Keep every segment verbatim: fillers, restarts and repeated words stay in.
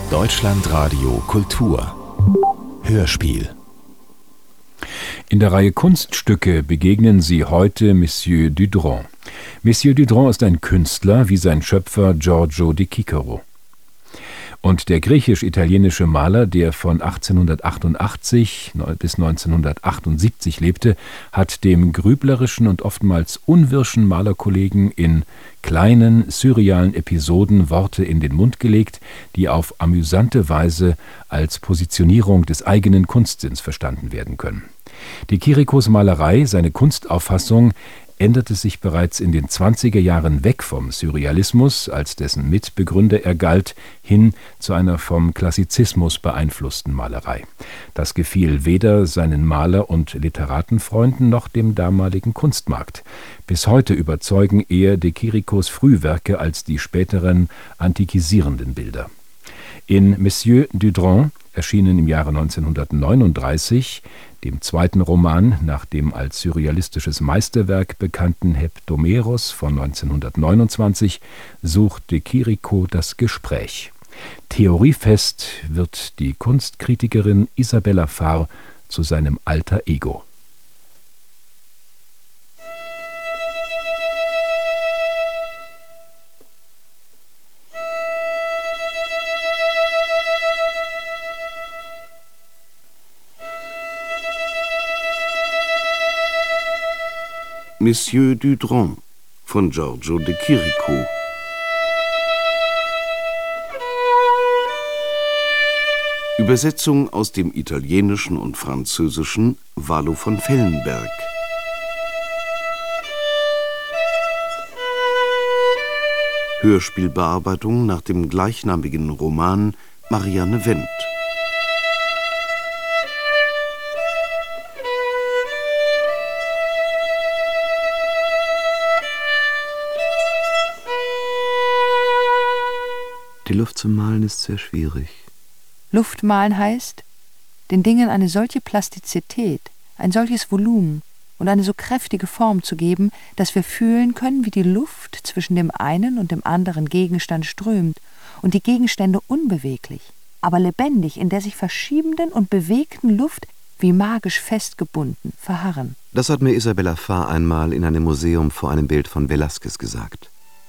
Deutschlandradio Kultur Hörspiel. In der Reihe Kunststücke begegnen Sie heute Monsieur Dudron. Monsieur Dudron ist ein Künstler wie sein Schöpfer Giorgio de Cicero. Und der griechisch-italienische Maler, der von achtzehnhundertachtundachtzig bis neunzehnhundertachtundsiebzig lebte, hat dem grüblerischen und oftmals unwirschen Malerkollegen in kleinen, surrealen Episoden Worte in den Mund gelegt, die auf amüsante Weise als Positionierung des eigenen Kunstsinns verstanden werden können. De Chiricos Malerei, seine Kunstauffassung, änderte sich bereits in den zwanziger Jahren weg vom Surrealismus, als dessen Mitbegründer er galt, hin zu einer vom Klassizismus beeinflussten Malerei. Das gefiel weder seinen Maler- und Literatenfreunden noch dem damaligen Kunstmarkt. Bis heute überzeugen eher de Chiricos Frühwerke als die späteren antikisierenden Bilder. In Monsieur Dudron, erschienen im Jahre neunzehnhundertneununddreißig, dem zweiten Roman nach dem als surrealistisches Meisterwerk bekannten Heptameros von neunzehnhundertneunundzwanzig, sucht de Chirico das Gespräch. Theoriefest wird die Kunstkritikerin Isabella Farr zu seinem Alter Ego. Monsieur Dudron von Giorgio de Chirico. Übersetzung aus dem Italienischen und Französischen Valo von Fellenberg. Hörspielbearbeitung nach dem gleichnamigen Roman Marianne Wendt. Die Luft zu malen ist sehr schwierig. Luftmalen heißt, den Dingen eine solche Plastizität, ein solches Volumen und eine so kräftige Form zu geben, dass wir fühlen können, wie die Luft zwischen dem einen und dem anderen Gegenstand strömt und die Gegenstände unbeweglich, aber lebendig in der sich verschiebenden und bewegten Luft wie magisch festgebunden verharren. Das hat mir Isabella Farr einmal in einem Museum vor einem Bild von Velázquez gesagt.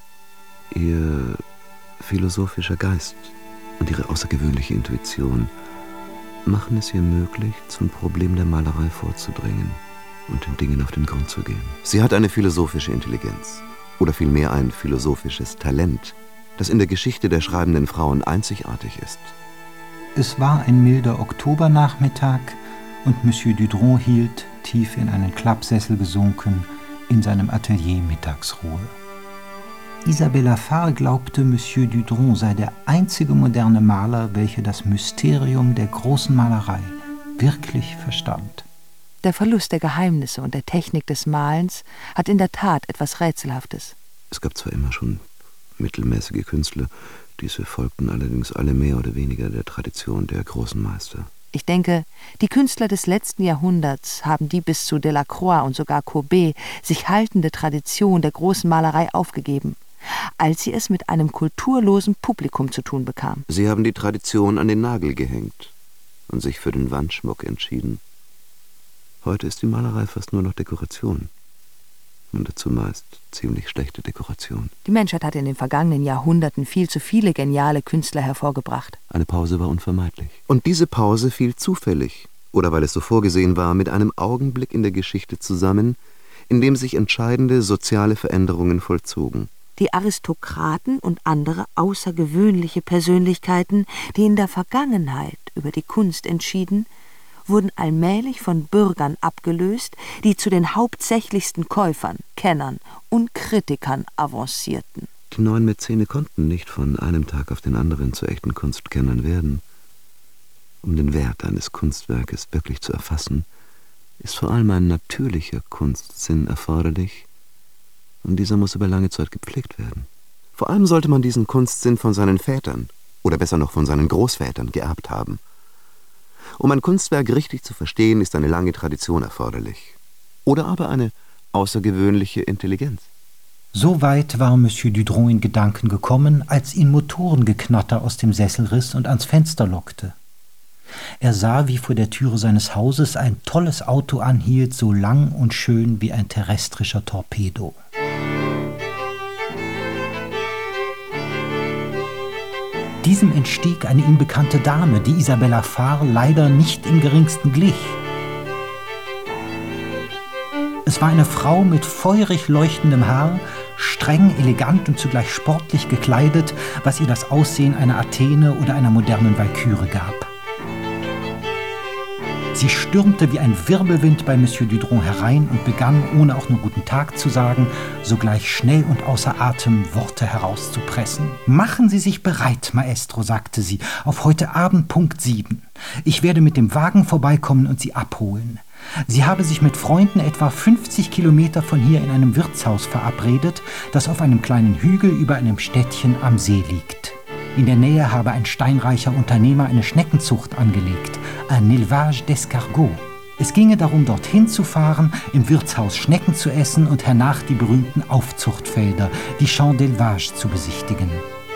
Ihr philosophischer Geist und ihre außergewöhnliche Intuition machen es ihr möglich, zum Problem der Malerei vorzudringen und den Dingen auf den Grund zu gehen. Sie hat eine philosophische Intelligenz oder vielmehr ein philosophisches Talent, das in der Geschichte der schreibenden Frauen einzigartig ist. Es war ein milder Oktobernachmittag und Monsieur Dudron hielt, tief in einen Klappsessel gesunken, in seinem Atelier Mittagsruhe. Isabella Farr glaubte, Monsieur Dudron sei der einzige moderne Maler, welcher das Mysterium der großen Malerei wirklich verstand. Der Verlust der Geheimnisse und der Technik des Malens hat in der Tat etwas Rätselhaftes. Es gab zwar immer schon mittelmäßige Künstler, diese folgten allerdings alle mehr oder weniger der Tradition der großen Meister. Ich denke, die Künstler des letzten Jahrhunderts haben die bis zu Delacroix und sogar Courbet sich haltende Tradition der großen Malerei aufgegeben, als sie es mit einem kulturlosen Publikum zu tun bekamen. Sie haben die Tradition an den Nagel gehängt und sich für den Wandschmuck entschieden. Heute ist die Malerei fast nur noch Dekoration. Und dazu meist ziemlich schlechte Dekoration. Die Menschheit hat in den vergangenen Jahrhunderten viel zu viele geniale Künstler hervorgebracht. Eine Pause war unvermeidlich. Und diese Pause fiel zufällig, oder weil es so vorgesehen war, mit einem Augenblick in der Geschichte zusammen, in dem sich entscheidende soziale Veränderungen vollzogen. Die Aristokraten und andere außergewöhnliche Persönlichkeiten, die in der Vergangenheit über die Kunst entschieden, wurden allmählich von Bürgern abgelöst, die zu den hauptsächlichsten Käufern, Kennern und Kritikern avancierten. Die neuen Mäzene konnten nicht von einem Tag auf den anderen zu echten Kunstkennern werden. Um den Wert eines Kunstwerkes wirklich zu erfassen, ist vor allem ein natürlicher Kunstsinn erforderlich, und dieser muss über lange Zeit gepflegt werden. Vor allem sollte man diesen Kunstsinn von seinen Vätern, oder besser noch von seinen Großvätern, geerbt haben. Um ein Kunstwerk richtig zu verstehen, ist eine lange Tradition erforderlich. Oder aber eine außergewöhnliche Intelligenz. So weit war Monsieur Dudron in Gedanken gekommen, als ihn Motorengeknatter aus dem Sessel riss und ans Fenster lockte. Er sah, wie vor der Türe seines Hauses ein tolles Auto anhielt, so lang und schön wie ein terrestrischer Torpedo. Diesem entstieg eine ihm bekannte Dame, die Isabella Fahr leider nicht im geringsten glich. Es war eine Frau mit feurig leuchtendem Haar, streng, elegant und zugleich sportlich gekleidet, was ihr das Aussehen einer Athene oder einer modernen Walküre gab. Sie stürmte wie ein Wirbelwind bei Monsieur Dudron herein und begann, ohne auch nur guten Tag zu sagen, sogleich schnell und außer Atem Worte herauszupressen. »Machen Sie sich bereit, Maestro«, sagte sie, »auf heute Abend Punkt sieben. Ich werde mit dem Wagen vorbeikommen und Sie abholen. Sie habe sich mit Freunden etwa fünfzig Kilometer von hier in einem Wirtshaus verabredet, das auf einem kleinen Hügel über einem Städtchen am See liegt. In der Nähe habe ein steinreicher Unternehmer eine Schneckenzucht angelegt, ein Élevage d'Escargots. Es ginge darum, dorthin zu fahren, im Wirtshaus Schnecken zu essen und hernach die berühmten Aufzuchtfelder, die Champs d'Élevage, zu besichtigen.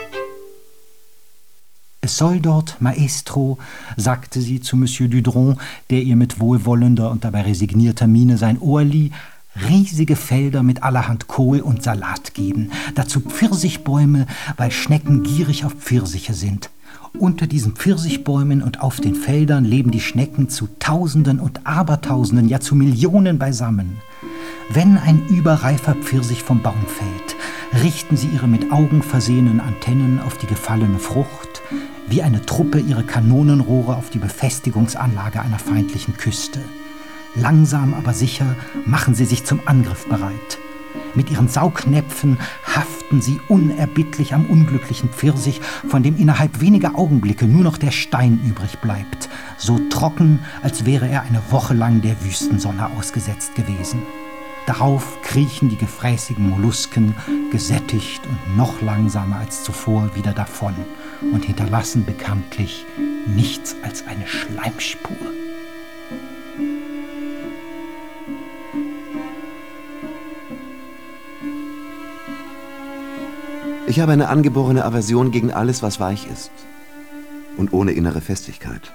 Es soll dort, Maestro, sagte sie zu Monsieur Dudron, der ihr mit wohlwollender und dabei resignierter Miene sein Ohr lieh, riesige Felder mit allerhand Kohl und Salat geben, dazu Pfirsichbäume, weil Schnecken gierig auf Pfirsiche sind. Unter diesen Pfirsichbäumen und auf den Feldern leben die Schnecken zu Tausenden und Abertausenden, ja zu Millionen beisammen. Wenn ein überreifer Pfirsich vom Baum fällt, richten sie ihre mit Augen versehenen Antennen auf die gefallene Frucht, wie eine Truppe ihre Kanonenrohre auf die Befestigungsanlage einer feindlichen Küste. Langsam, aber sicher machen sie sich zum Angriff bereit. Mit ihren Saugnäpfen haften sie unerbittlich am unglücklichen Pfirsich, von dem innerhalb weniger Augenblicke nur noch der Stein übrig bleibt, so trocken, als wäre er eine Woche lang der Wüstensonne ausgesetzt gewesen. Darauf kriechen die gefräßigen Mollusken, gesättigt und noch langsamer als zuvor, wieder davon und hinterlassen bekanntlich nichts als eine Schleimspur. Ich habe eine angeborene Aversion gegen alles, was weich ist und ohne innere Festigkeit.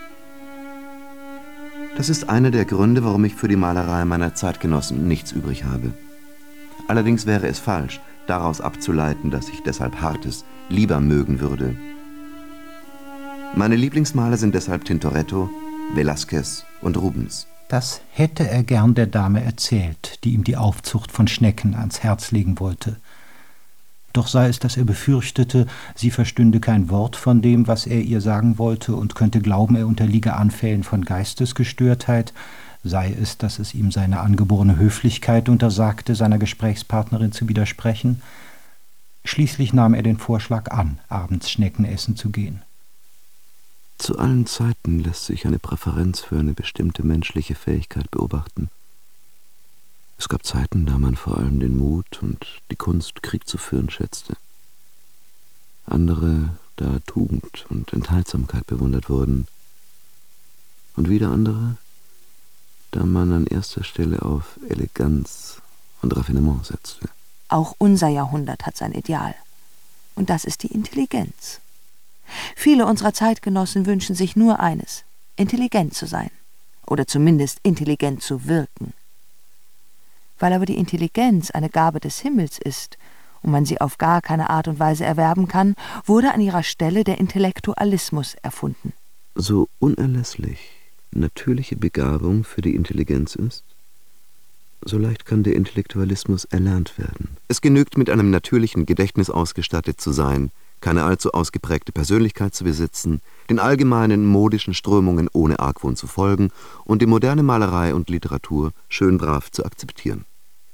Das ist einer der Gründe, warum ich für die Malerei meiner Zeitgenossen nichts übrig habe. Allerdings wäre es falsch, daraus abzuleiten, dass ich deshalb Hartes lieber mögen würde. Meine Lieblingsmaler sind deshalb Tintoretto, Velázquez und Rubens. Das hätte er gern der Dame erzählt, die ihm die Aufzucht von Schnecken ans Herz legen wollte. Doch sei es, dass er befürchtete, sie verstünde kein Wort von dem, was er ihr sagen wollte, und könnte glauben, er unterliege Anfällen von Geistesgestörtheit, sei es, dass es ihm seine angeborene Höflichkeit untersagte, seiner Gesprächspartnerin zu widersprechen. Schließlich nahm er den Vorschlag an, abends Schnecken essen zu gehen. Zu allen Zeiten lässt sich eine Präferenz für eine bestimmte menschliche Fähigkeit beobachten. Es gab Zeiten, da man vor allem den Mut und die Kunst, Krieg zu führen, schätzte. Andere, da Tugend und Enthaltsamkeit bewundert wurden. Und wieder andere, da man an erster Stelle auf Eleganz und Raffinement setzte. Auch unser Jahrhundert hat sein Ideal. Und das ist die Intelligenz. Viele unserer Zeitgenossen wünschen sich nur eines, intelligent zu sein. Oder zumindest intelligent zu wirken. Weil aber die Intelligenz eine Gabe des Himmels ist und man sie auf gar keine Art und Weise erwerben kann, wurde an ihrer Stelle der Intellektualismus erfunden. So unerlässlich natürliche Begabung für die Intelligenz ist, so leicht kann der Intellektualismus erlernt werden. Es genügt, mit einem natürlichen Gedächtnis ausgestattet zu sein, keine allzu ausgeprägte Persönlichkeit zu besitzen, den allgemeinen modischen Strömungen ohne Argwohn zu folgen und die moderne Malerei und Literatur schön brav zu akzeptieren.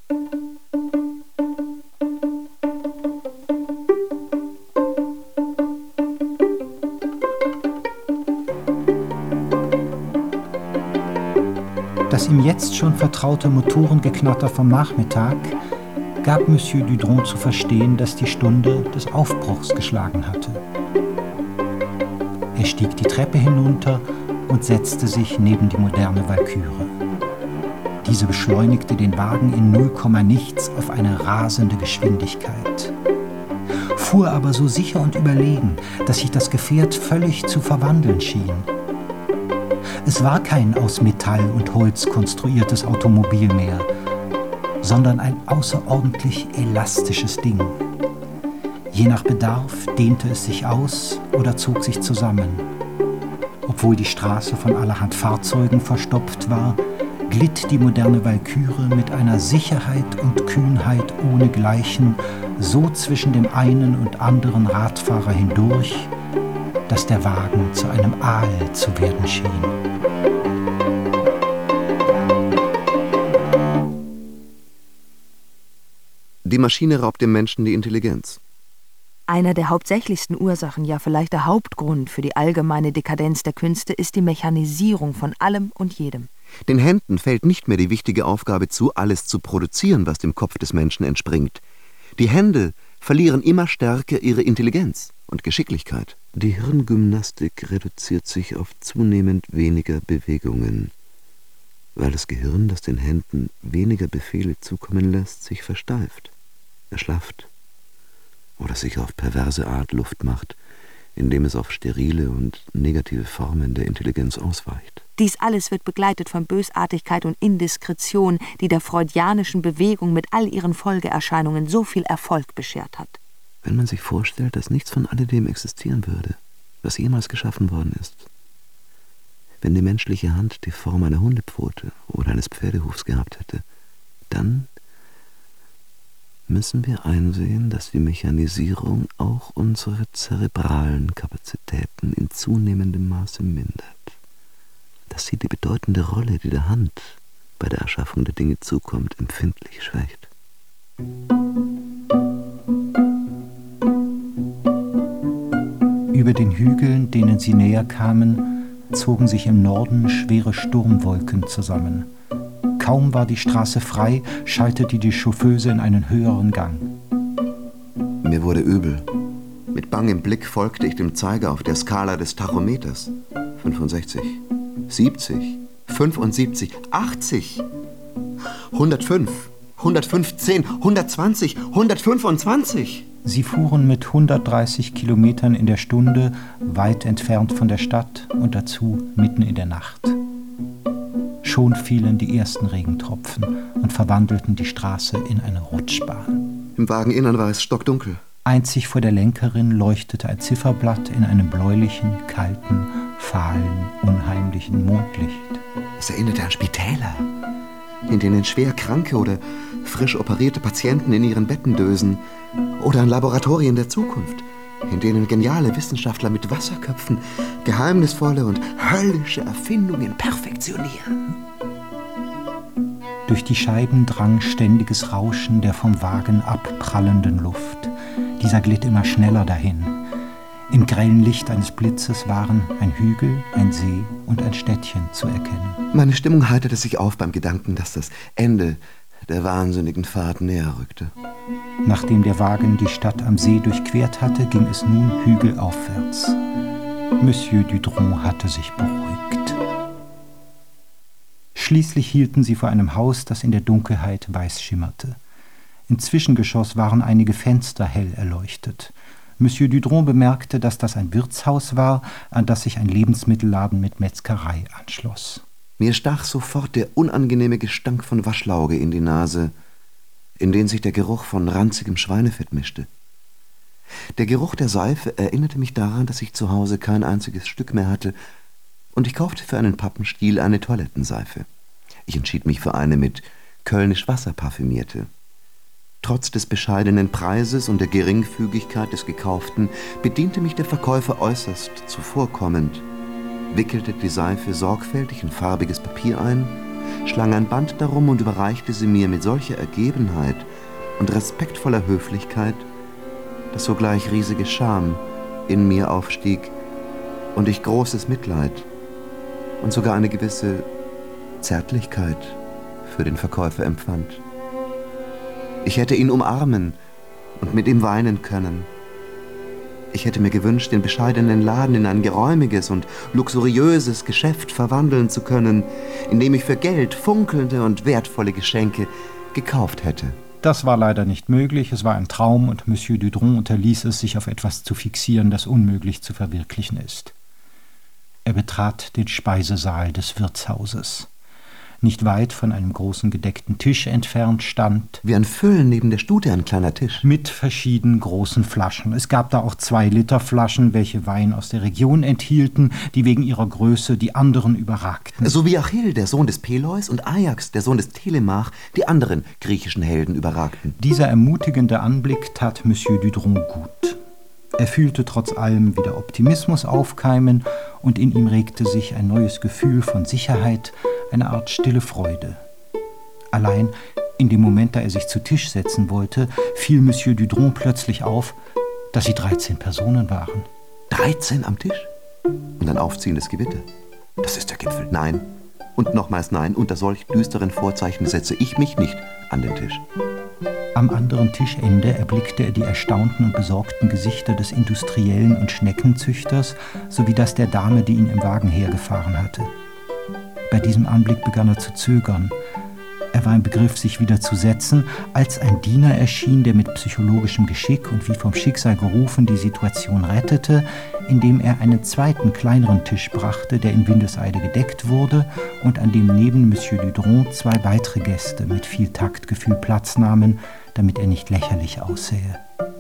Das ihm jetzt schon vertraute Motorengeknatter vom Nachmittag gab Monsieur Dudron zu verstehen, dass die Stunde des Aufbruchs geschlagen hatte. Er stieg die Treppe hinunter und setzte sich neben die moderne Walküre. Diese beschleunigte den Wagen in null Komma nichts auf eine rasende Geschwindigkeit. Fuhr aber so sicher und überlegen, dass sich das Gefährt völlig zu verwandeln schien. Es war kein aus Metall und Holz konstruiertes Automobil mehr, sondern ein außerordentlich elastisches Ding. Je nach Bedarf dehnte es sich aus oder zog sich zusammen. Obwohl die Straße von allerhand Fahrzeugen verstopft war, glitt die moderne Walküre mit einer Sicherheit und Kühnheit ohnegleichen so zwischen dem einen und anderen Radfahrer hindurch, dass der Wagen zu einem Aal zu werden schien. Die Maschine raubt dem Menschen die Intelligenz. Einer der hauptsächlichsten Ursachen, ja vielleicht der Hauptgrund für die allgemeine Dekadenz der Künste ist die Mechanisierung von allem und jedem. Den Händen fällt nicht mehr die wichtige Aufgabe zu, alles zu produzieren, was dem Kopf des Menschen entspringt. Die Hände verlieren immer stärker ihre Intelligenz und Geschicklichkeit. Die Hirngymnastik reduziert sich auf zunehmend weniger Bewegungen, weil das Gehirn, das den Händen weniger Befehle zukommen lässt, sich versteift, erschlafft oder sich auf perverse Art Luft macht, indem es auf sterile und negative Formen der Intelligenz ausweicht. Dies alles wird begleitet von Bösartigkeit und Indiskretion, die der freudianischen Bewegung mit all ihren Folgeerscheinungen so viel Erfolg beschert hat. Wenn man sich vorstellt, dass nichts von alledem existieren würde, was jemals geschaffen worden ist, wenn die menschliche Hand die Form einer Hundepfote oder eines Pferdehufs gehabt hätte, dann müssen wir einsehen, dass die Mechanisierung auch unsere zerebralen Kapazitäten in zunehmendem Maße mindert. Dass sie die bedeutende Rolle, die der Hand bei der Erschaffung der Dinge zukommt, empfindlich schwächt. Über den Hügeln, denen sie näher kamen, zogen sich im Norden schwere Sturmwolken zusammen. Kaum war die Straße frei, schaltete die Chauffeuse in einen höheren Gang. Mir wurde übel. Mit bangem Blick folgte ich dem Zeiger auf der Skala des Tachometers. fünfundsechzig, siebzig, fünfundsiebzig, achtzig, hundertfünf, hundertfünfzehn, hundertzwanzig, hundertfünfundzwanzig. Sie fuhren mit hundertdreißig Kilometern in der Stunde weit entfernt von der Stadt und dazu mitten in der Nacht. Schon fielen die ersten Regentropfen und verwandelten die Straße in eine Rutschbahn. Im Wageninnern war es stockdunkel. Einzig vor der Lenkerin leuchtete ein Zifferblatt in einem bläulichen, kalten, fahlen, unheimlichen Mondlicht. Es erinnerte an Spitäler, in denen schwer kranke oder frisch operierte Patienten in ihren Betten dösen, oder an Laboratorien der Zukunft, in denen geniale Wissenschaftler mit Wasserköpfen geheimnisvolle und höllische Erfindungen perfektionieren. Durch die Scheiben drang ständiges Rauschen der vom Wagen abprallenden Luft. Dieser glitt immer schneller dahin. Im grellen Licht eines Blitzes waren ein Hügel, ein See und ein Städtchen zu erkennen. Meine Stimmung heiterte sich auf beim Gedanken, dass das Ende der wahnsinnigen Fahrt näher rückte. Nachdem der Wagen die Stadt am See durchquert hatte, ging es nun hügelaufwärts. Monsieur Dudron hatte sich beruhigt. Schließlich hielten sie vor einem Haus, das in der Dunkelheit weiß schimmerte. Im Zwischengeschoss waren einige Fenster hell erleuchtet. Monsieur Dudron bemerkte, dass das ein Wirtshaus war, an das sich ein Lebensmittelladen mit Metzgerei anschloss. Mir stach sofort der unangenehme Gestank von Waschlauge in die Nase, in den sich der Geruch von ranzigem Schweinefett mischte. Der Geruch der Seife erinnerte mich daran, dass ich zu Hause kein einziges Stück mehr hatte, und ich kaufte für einen Pappenstiel eine Toilettenseife. Ich entschied mich für eine mit Kölnisch Wasser parfümierte. Trotz des bescheidenen Preises und der Geringfügigkeit des Gekauften bediente mich der Verkäufer äußerst zuvorkommend, wickelte die Seife sorgfältig in farbiges Papier ein, schlang ein Band darum und überreichte sie mir mit solcher Ergebenheit und respektvoller Höflichkeit, dass sogleich riesige Scham in mir aufstieg und ich großes Mitleid und sogar eine gewisse Zärtlichkeit für den Verkäufer empfand. Ich hätte ihn umarmen und mit ihm weinen können. Ich hätte mir gewünscht, den bescheidenen Laden in ein geräumiges und luxuriöses Geschäft verwandeln zu können, in dem ich für Geld funkelnde und wertvolle Geschenke gekauft hätte. Das war leider nicht möglich, es war ein Traum und Monsieur Dudron unterließ es, sich auf etwas zu fixieren, das unmöglich zu verwirklichen ist. Er betrat den Speisesaal des Wirtshauses. Nicht weit von einem großen gedeckten Tisch entfernt stand, wie ein Füllen neben der Stute, ein kleiner Tisch. Mit verschiedenen großen Flaschen. Es gab da auch zwei Liter Flaschen, welche Wein aus der Region enthielten, die wegen ihrer Größe die anderen überragten. So wie Achill, der Sohn des Peleus, und Ajax, der Sohn des Telemach, die anderen griechischen Helden überragten. Dieser ermutigende Anblick tat Monsieur Dudron gut. Er fühlte trotz allem wieder Optimismus aufkeimen und in ihm regte sich ein neues Gefühl von Sicherheit, eine Art stille Freude. Allein in dem Moment, da er sich zu Tisch setzen wollte, fiel Monsieur Dudron plötzlich auf, dass sie dreizehn Personen waren. Dreizehn am Tisch? Und ein aufziehendes Gewitter? Das ist der Gipfel. Nein. Und nochmals nein. Unter solch düsteren Vorzeichen setze ich mich nicht an den Tisch. Am anderen Tischende erblickte er die erstaunten und besorgten Gesichter des Industriellen und Schneckenzüchters sowie das der Dame, die ihn im Wagen hergefahren hatte. Bei diesem Anblick begann er zu zögern. Er war im Begriff, sich wieder zu setzen, als ein Diener erschien, der mit psychologischem Geschick und wie vom Schicksal gerufen die Situation rettete, indem er einen zweiten, kleineren Tisch brachte, der in Windeseile gedeckt wurde und an dem neben Monsieur Dudron zwei weitere Gäste mit viel Taktgefühl Platz nahmen, damit er nicht lächerlich aussähe.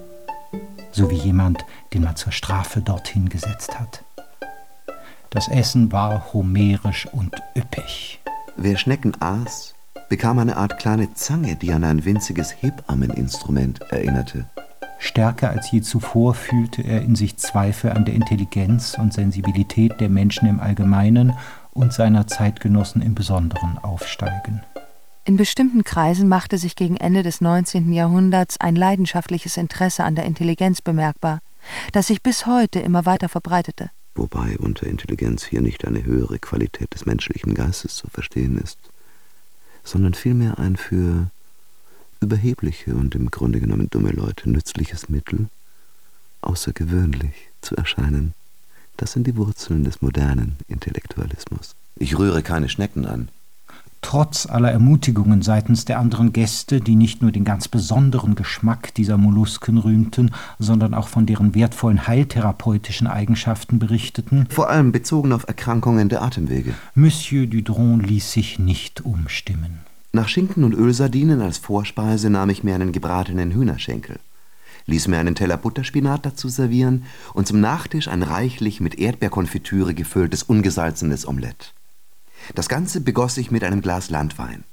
So wie jemand, den man zur Strafe dorthin gesetzt hat. Das Essen war homerisch und üppig. Wer Schnecken aß, bekam eine Art kleine Zange, die an ein winziges Hebammeninstrument erinnerte. Stärker als je zuvor fühlte er in sich Zweifel an der Intelligenz und Sensibilität der Menschen im Allgemeinen und seiner Zeitgenossen im Besonderen aufsteigen. In bestimmten Kreisen machte sich gegen Ende des neunzehnten Jahrhunderts ein leidenschaftliches Interesse an der Intelligenz bemerkbar, das sich bis heute immer weiter verbreitete. Wobei unter Intelligenz hier nicht eine höhere Qualität des menschlichen Geistes zu verstehen ist, sondern vielmehr ein für überhebliche und im Grunde genommen dumme Leute nützliches Mittel, außergewöhnlich zu erscheinen. Das sind die Wurzeln des modernen Intellektualismus. Ich rühre keine Schnecken an. Trotz aller Ermutigungen seitens der anderen Gäste, die nicht nur den ganz besonderen Geschmack dieser Mollusken rühmten, sondern auch von deren wertvollen heiltherapeutischen Eigenschaften berichteten, vor allem bezogen auf Erkrankungen der Atemwege, Monsieur Dudron ließ sich nicht umstimmen. Nach Schinken und Ölsardinen als Vorspeise nahm ich mir einen gebratenen Hühnerschenkel, ließ mir einen Teller Butterspinat dazu servieren und zum Nachtisch ein reichlich mit Erdbeerkonfitüre gefülltes, ungesalzenes Omelett. Das Ganze begoss ich mit einem Glas Landwein.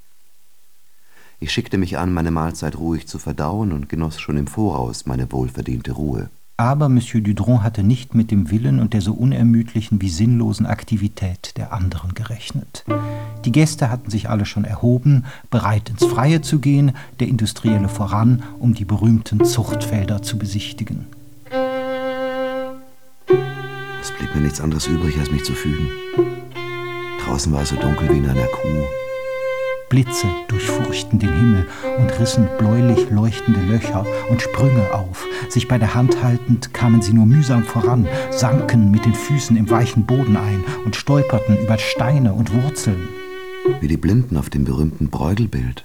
Ich schickte mich an, meine Mahlzeit ruhig zu verdauen und genoss schon im Voraus meine wohlverdiente Ruhe. Aber Monsieur Dudron hatte nicht mit dem Willen und der so unermüdlichen wie sinnlosen Aktivität der anderen gerechnet. Die Gäste hatten sich alle schon erhoben, bereit ins Freie zu gehen, der Industrielle voran, um die berühmten Zuchtfelder zu besichtigen. Es blieb mir nichts anderes übrig, als mich zu fügen. Draußen war es so dunkel wie in einer Kuh. Blitze durchfurchten den Himmel und rissen bläulich leuchtende Löcher und Sprünge auf. Sich bei der Hand haltend kamen sie nur mühsam voran, sanken mit den Füßen im weichen Boden ein und stolperten über Steine und Wurzeln. Wie die Blinden auf dem berühmten Bräugelbild.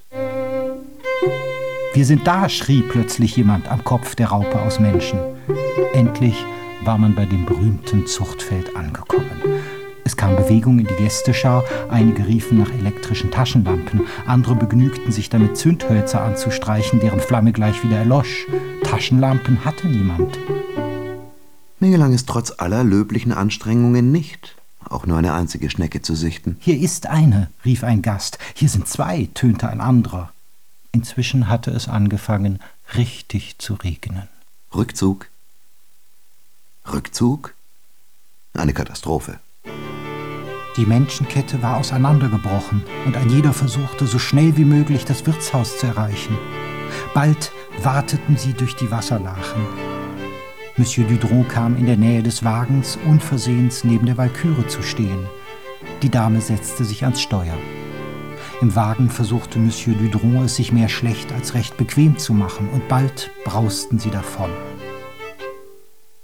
»Wir sind da«, schrie plötzlich jemand am Kopf der Raupe aus Menschen. Endlich war man bei dem berühmten Zuchtfeld angekommen. Es kam Bewegung in die Gästeschar, einige riefen nach elektrischen Taschenlampen, andere begnügten sich damit, Zündhölzer anzustreichen, deren Flamme gleich wieder erlosch. Taschenlampen hatte niemand. Mir gelang es trotz aller löblichen Anstrengungen nicht, auch nur eine einzige Schnecke zu sichten. »Hier ist eine«, rief ein Gast. »Hier sind zwei«, tönte ein anderer. Inzwischen hatte es angefangen, richtig zu regnen. Rückzug. Rückzug? Eine Katastrophe. Die Menschenkette war auseinandergebrochen und ein jeder versuchte, so schnell wie möglich das Wirtshaus zu erreichen. Bald wateten sie durch die Wasserlachen. Monsieur Dudron kam in der Nähe des Wagens, unversehens neben der Walküre zu stehen. Die Dame setzte sich ans Steuer. Im Wagen versuchte Monsieur Dudron, es sich mehr schlecht als recht bequem zu machen, und bald brausten sie davon.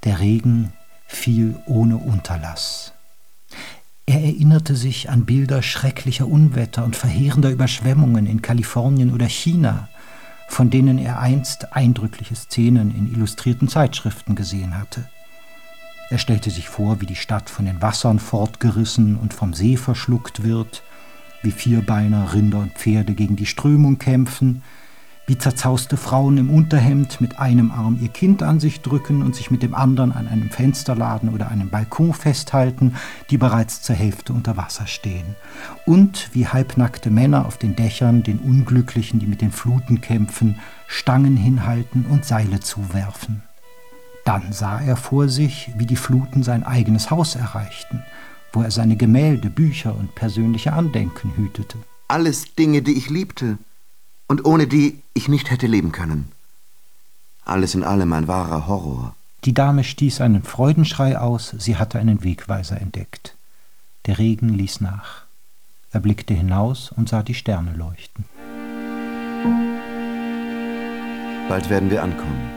Der Regen fiel ohne Unterlass. Er erinnerte sich an Bilder schrecklicher Unwetter und verheerender Überschwemmungen in Kalifornien oder China, von denen er einst eindrückliche Szenen in illustrierten Zeitschriften gesehen hatte. Er stellte sich vor, wie die Stadt von den Wassern fortgerissen und vom See verschluckt wird, wie Vierbeiner, Rinder und Pferde gegen die Strömung kämpfen, wie zerzauste Frauen im Unterhemd mit einem Arm ihr Kind an sich drücken und sich mit dem anderen an einem Fensterladen oder einem Balkon festhalten, die bereits zur Hälfte unter Wasser stehen. Und wie halbnackte Männer auf den Dächern den Unglücklichen, die mit den Fluten kämpfen, Stangen hinhalten und Seile zuwerfen. Dann sah er vor sich, wie die Fluten sein eigenes Haus erreichten, wo er seine Gemälde, Bücher und persönliche Andenken hütete. Alles Dinge, die ich liebte und ohne die ich nicht hätte leben können. Alles in allem ein wahrer Horror. Die Dame stieß einen Freudenschrei aus, sie hatte einen Wegweiser entdeckt. Der Regen ließ nach. Er blickte hinaus und sah die Sterne leuchten. Bald werden wir ankommen.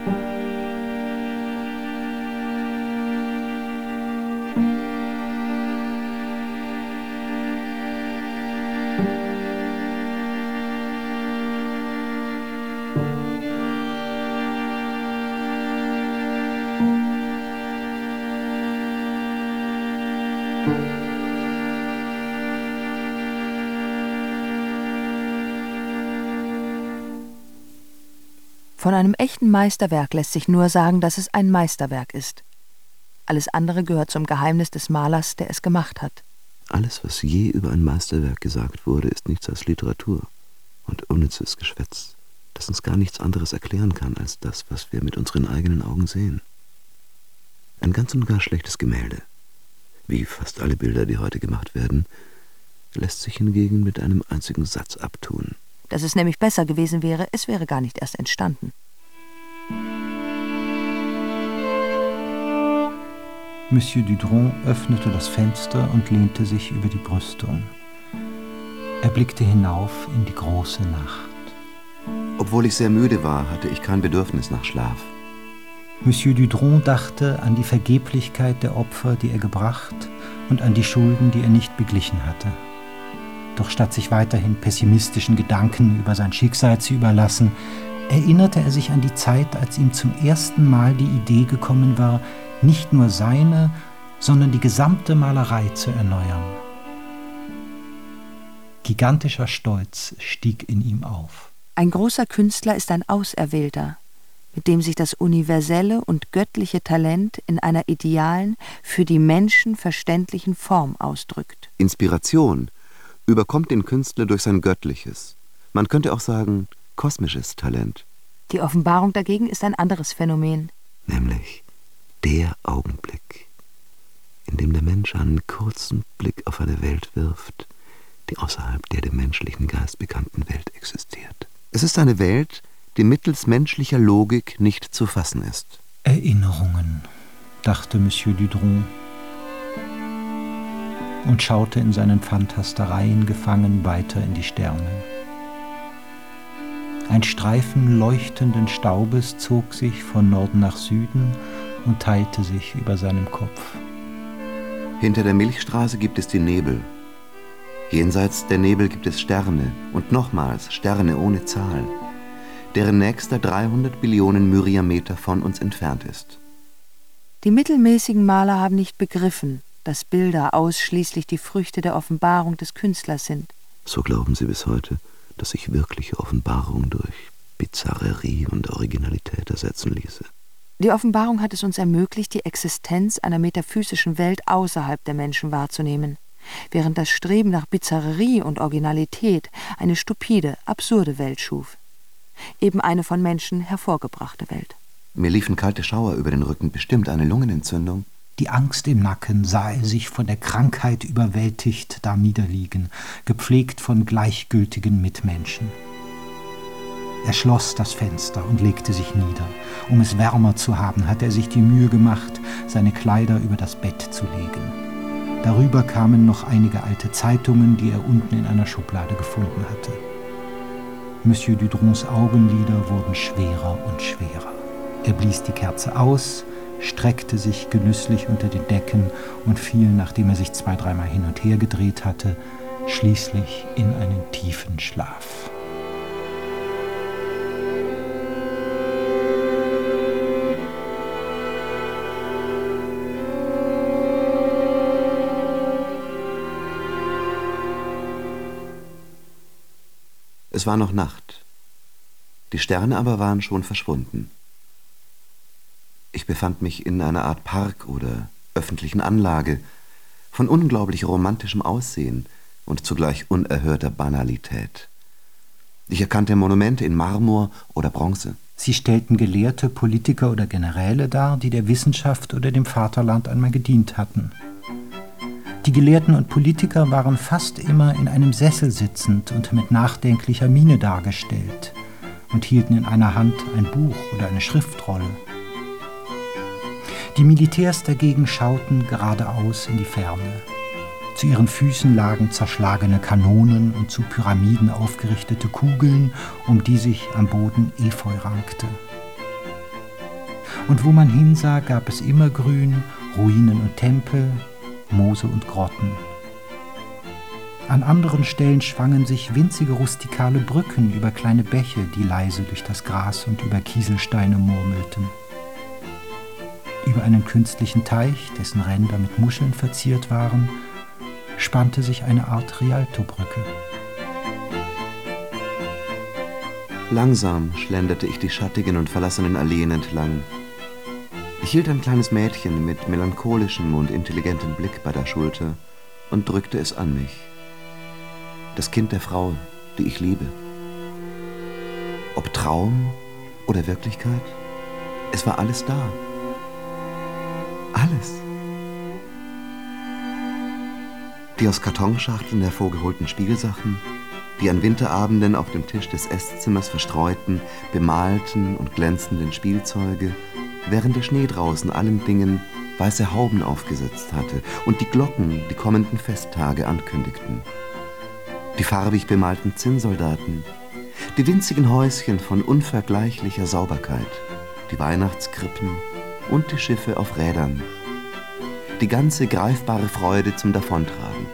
Von einem echten Meisterwerk lässt sich nur sagen, dass es ein Meisterwerk ist. Alles andere gehört zum Geheimnis des Malers, der es gemacht hat. Alles, was je über ein Meisterwerk gesagt wurde, ist nichts als Literatur und unnützes Geschwätz, das uns gar nichts anderes erklären kann als das, was wir mit unseren eigenen Augen sehen. Ein ganz und gar schlechtes Gemälde, wie fast alle Bilder, die heute gemacht werden, lässt sich hingegen mit einem einzigen Satz abtun. Dass es nämlich besser gewesen wäre, es wäre gar nicht erst entstanden. Monsieur Dudron öffnete das Fenster und lehnte sich über die Brüstung. Er blickte hinauf in die große Nacht. Obwohl ich sehr müde war, hatte ich kein Bedürfnis nach Schlaf. Monsieur Dudron dachte an die Vergeblichkeit der Opfer, die er gebracht, und an die Schulden, die er nicht beglichen hatte. Doch statt sich weiterhin pessimistischen Gedanken über sein Schicksal zu überlassen, erinnerte er sich an die Zeit, als ihm zum ersten Mal die Idee gekommen war, nicht nur seine, sondern die gesamte Malerei zu erneuern. Gigantischer Stolz stieg in ihm auf. Ein großer Künstler ist ein Auserwählter, mit dem sich das universelle und göttliche Talent in einer idealen, für die Menschen verständlichen Form ausdrückt. Inspiration überkommt den Künstler durch sein göttliches, man könnte auch sagen, kosmisches Talent. Die Offenbarung dagegen ist ein anderes Phänomen. Nämlich der Augenblick, in dem der Mensch einen kurzen Blick auf eine Welt wirft, die außerhalb der dem menschlichen Geist bekannten Welt existiert. Es ist eine Welt, die mittels menschlicher Logik nicht zu fassen ist. Erinnerungen, dachte Monsieur Dudron und schaute in seinen Phantastereien gefangen weiter in die Sterne. Ein Streifen leuchtenden Staubes zog sich von Norden nach Süden und teilte sich über seinem Kopf. Hinter der Milchstraße gibt es den Nebel. Jenseits der Nebel gibt es Sterne und nochmals Sterne ohne Zahl, deren nächster dreihundert Billionen Myriameter von uns entfernt ist. Die mittelmäßigen Maler haben nicht begriffen, dass Bilder ausschließlich die Früchte der Offenbarung des Künstlers sind. So glauben sie bis heute, dass sich wirkliche Offenbarung durch Bizarrerie und Originalität ersetzen ließe. Die Offenbarung hat es uns ermöglicht, die Existenz einer metaphysischen Welt außerhalb der Menschen wahrzunehmen, während das Streben nach Bizarrerie und Originalität eine stupide, absurde Welt schuf. Eben eine von Menschen hervorgebrachte Welt. Mir liefen kalte Schauer über den Rücken, bestimmt eine Lungenentzündung. Die Angst im Nacken sah er sich von der Krankheit überwältigt da niederliegen, gepflegt von gleichgültigen Mitmenschen. Er schloss das Fenster und legte sich nieder. Um es wärmer zu haben, hatte er sich die Mühe gemacht, seine Kleider über das Bett zu legen. Darüber kamen noch einige alte Zeitungen, die er unten in einer Schublade gefunden hatte. Monsieur Dudrons Augenlider wurden schwerer und schwerer. Er blies die Kerze aus, streckte sich genüsslich unter den Decken und fiel, nachdem er sich zwei, dreimal hin und her gedreht hatte, schließlich in einen tiefen Schlaf. Es war noch Nacht. Die Sterne aber waren schon verschwunden. Ich befand mich in einer Art Park oder öffentlichen Anlage von unglaublich romantischem Aussehen und zugleich unerhörter Banalität. Ich erkannte Monumente in Marmor oder Bronze. Sie stellten Gelehrte, Politiker oder Generäle dar, die der Wissenschaft oder dem Vaterland einmal gedient hatten. Die Gelehrten und Politiker waren fast immer in einem Sessel sitzend und mit nachdenklicher Miene dargestellt und hielten in einer Hand ein Buch oder eine Schriftrolle. Die Militärs dagegen schauten geradeaus in die Ferne. Zu ihren Füßen lagen zerschlagene Kanonen und zu Pyramiden aufgerichtete Kugeln, um die sich am Boden Efeu rankte. Und wo man hinsah, gab es Immergrün, Ruinen und Tempel, Moose und Grotten. An anderen Stellen schwangen sich winzige rustikale Brücken über kleine Bäche, die leise durch das Gras und über Kieselsteine murmelten. Über einen künstlichen Teich, dessen Ränder mit Muscheln verziert waren, spannte sich eine Art Rialtobrücke. Langsam schlenderte ich die schattigen und verlassenen Alleen entlang. Ich hielt ein kleines Mädchen mit melancholischem und intelligentem Blick bei der Schulter und drückte es an mich. Das Kind der Frau, die ich liebe. Ob Traum oder Wirklichkeit, es war alles da. Alles. Die aus Kartonschachteln hervorgeholten Spielsachen, die an Winterabenden auf dem Tisch des Esszimmers verstreuten, bemalten und glänzenden Spielzeuge, während der Schnee draußen allen Dingen weiße Hauben aufgesetzt hatte und die Glocken die kommenden Festtage ankündigten. Die farbig bemalten Zinnsoldaten, die winzigen Häuschen von unvergleichlicher Sauberkeit, die Weihnachtskrippen und die Schiffe auf Rädern. Die ganze greifbare Freude zum Davontragen.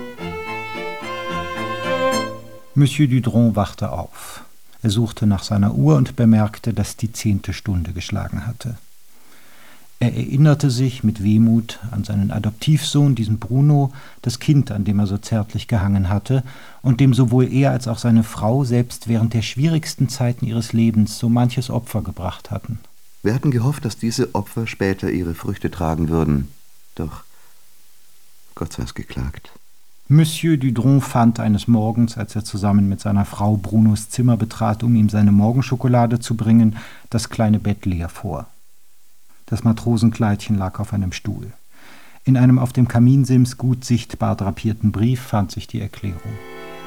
Monsieur Dudron wachte auf. Er suchte nach seiner Uhr und bemerkte, dass die zehnte Stunde geschlagen hatte. Er erinnerte sich mit Wehmut an seinen Adoptivsohn, diesen Bruno, das Kind, an dem er so zärtlich gehangen hatte und dem sowohl er als auch seine Frau selbst während der schwierigsten Zeiten ihres Lebens so manches Opfer gebracht hatten. Wir hatten gehofft, dass diese Opfer später ihre Früchte tragen würden. Doch Gott sei es geklagt. Monsieur Dudron fand eines Morgens, als er zusammen mit seiner Frau Brunos Zimmer betrat, um ihm seine Morgenschokolade zu bringen, das kleine Bett leer vor. Das Matrosenkleidchen lag auf einem Stuhl. In einem auf dem Kaminsims gut sichtbar drapierten Brief fand sich die Erklärung.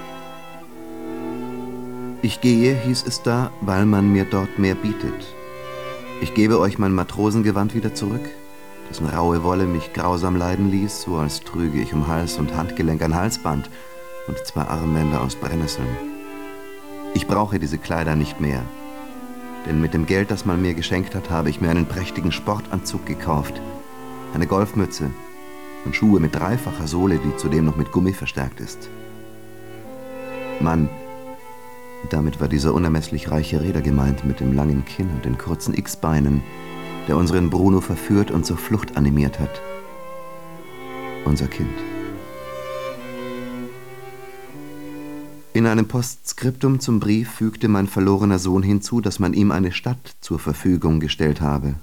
Ich gehe, hieß es da, weil man mir dort mehr bietet. Ich gebe euch mein Matrosengewand wieder zurück, dessen raue Wolle mich grausam leiden ließ, so als trüge ich um Hals und Handgelenk ein Halsband und zwei Armbänder aus Brennnesseln. Ich brauche diese Kleider nicht mehr, denn mit dem Geld, das man mir geschenkt hat, habe ich mir einen prächtigen Sportanzug gekauft, eine Golfmütze und Schuhe mit dreifacher Sohle, die zudem noch mit Gummi verstärkt ist. Mann, damit war dieser unermesslich reiche Reeder gemeint mit dem langen Kinn und den kurzen X-Beinen, der unseren Bruno verführt und zur Flucht animiert hat. Unser Kind. In einem Postskriptum zum Brief fügte mein verlorener Sohn hinzu, dass man ihm eine Stadt zur Verfügung gestellt habe.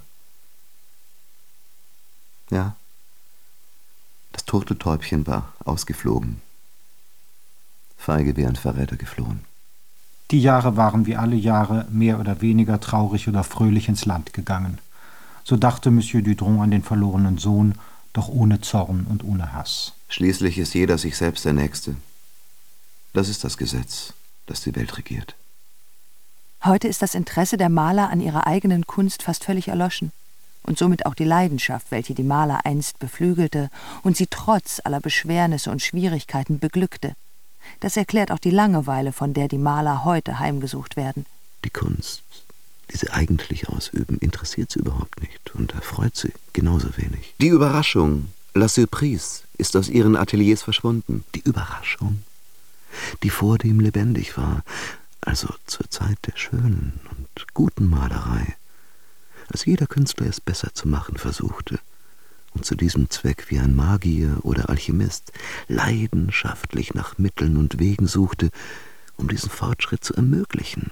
Ja, das Turteltäubchen war ausgeflogen. Feige wie ein Verräter geflohen. Die Jahre waren wie alle Jahre mehr oder weniger traurig oder fröhlich ins Land gegangen. So dachte Monsieur Dudron an den verlorenen Sohn, doch ohne Zorn und ohne Hass. Schließlich ist jeder sich selbst der Nächste. Das ist das Gesetz, das die Welt regiert. Heute ist das Interesse der Maler an ihrer eigenen Kunst fast völlig erloschen. Und somit auch die Leidenschaft, welche die Maler einst beflügelte und sie trotz aller Beschwernisse und Schwierigkeiten beglückte. Das erklärt auch die Langeweile, von der die Maler heute heimgesucht werden. Die Kunst, die sie eigentlich ausüben, interessiert sie überhaupt nicht und erfreut sie genauso wenig. Die Überraschung, la surprise, ist aus ihren Ateliers verschwunden. Die Überraschung, die vordem lebendig war, also zur Zeit der schönen und guten Malerei, als jeder Künstler es besser zu machen versuchte und zu diesem Zweck wie ein Magier oder Alchemist leidenschaftlich nach Mitteln und Wegen suchte, um diesen Fortschritt zu ermöglichen.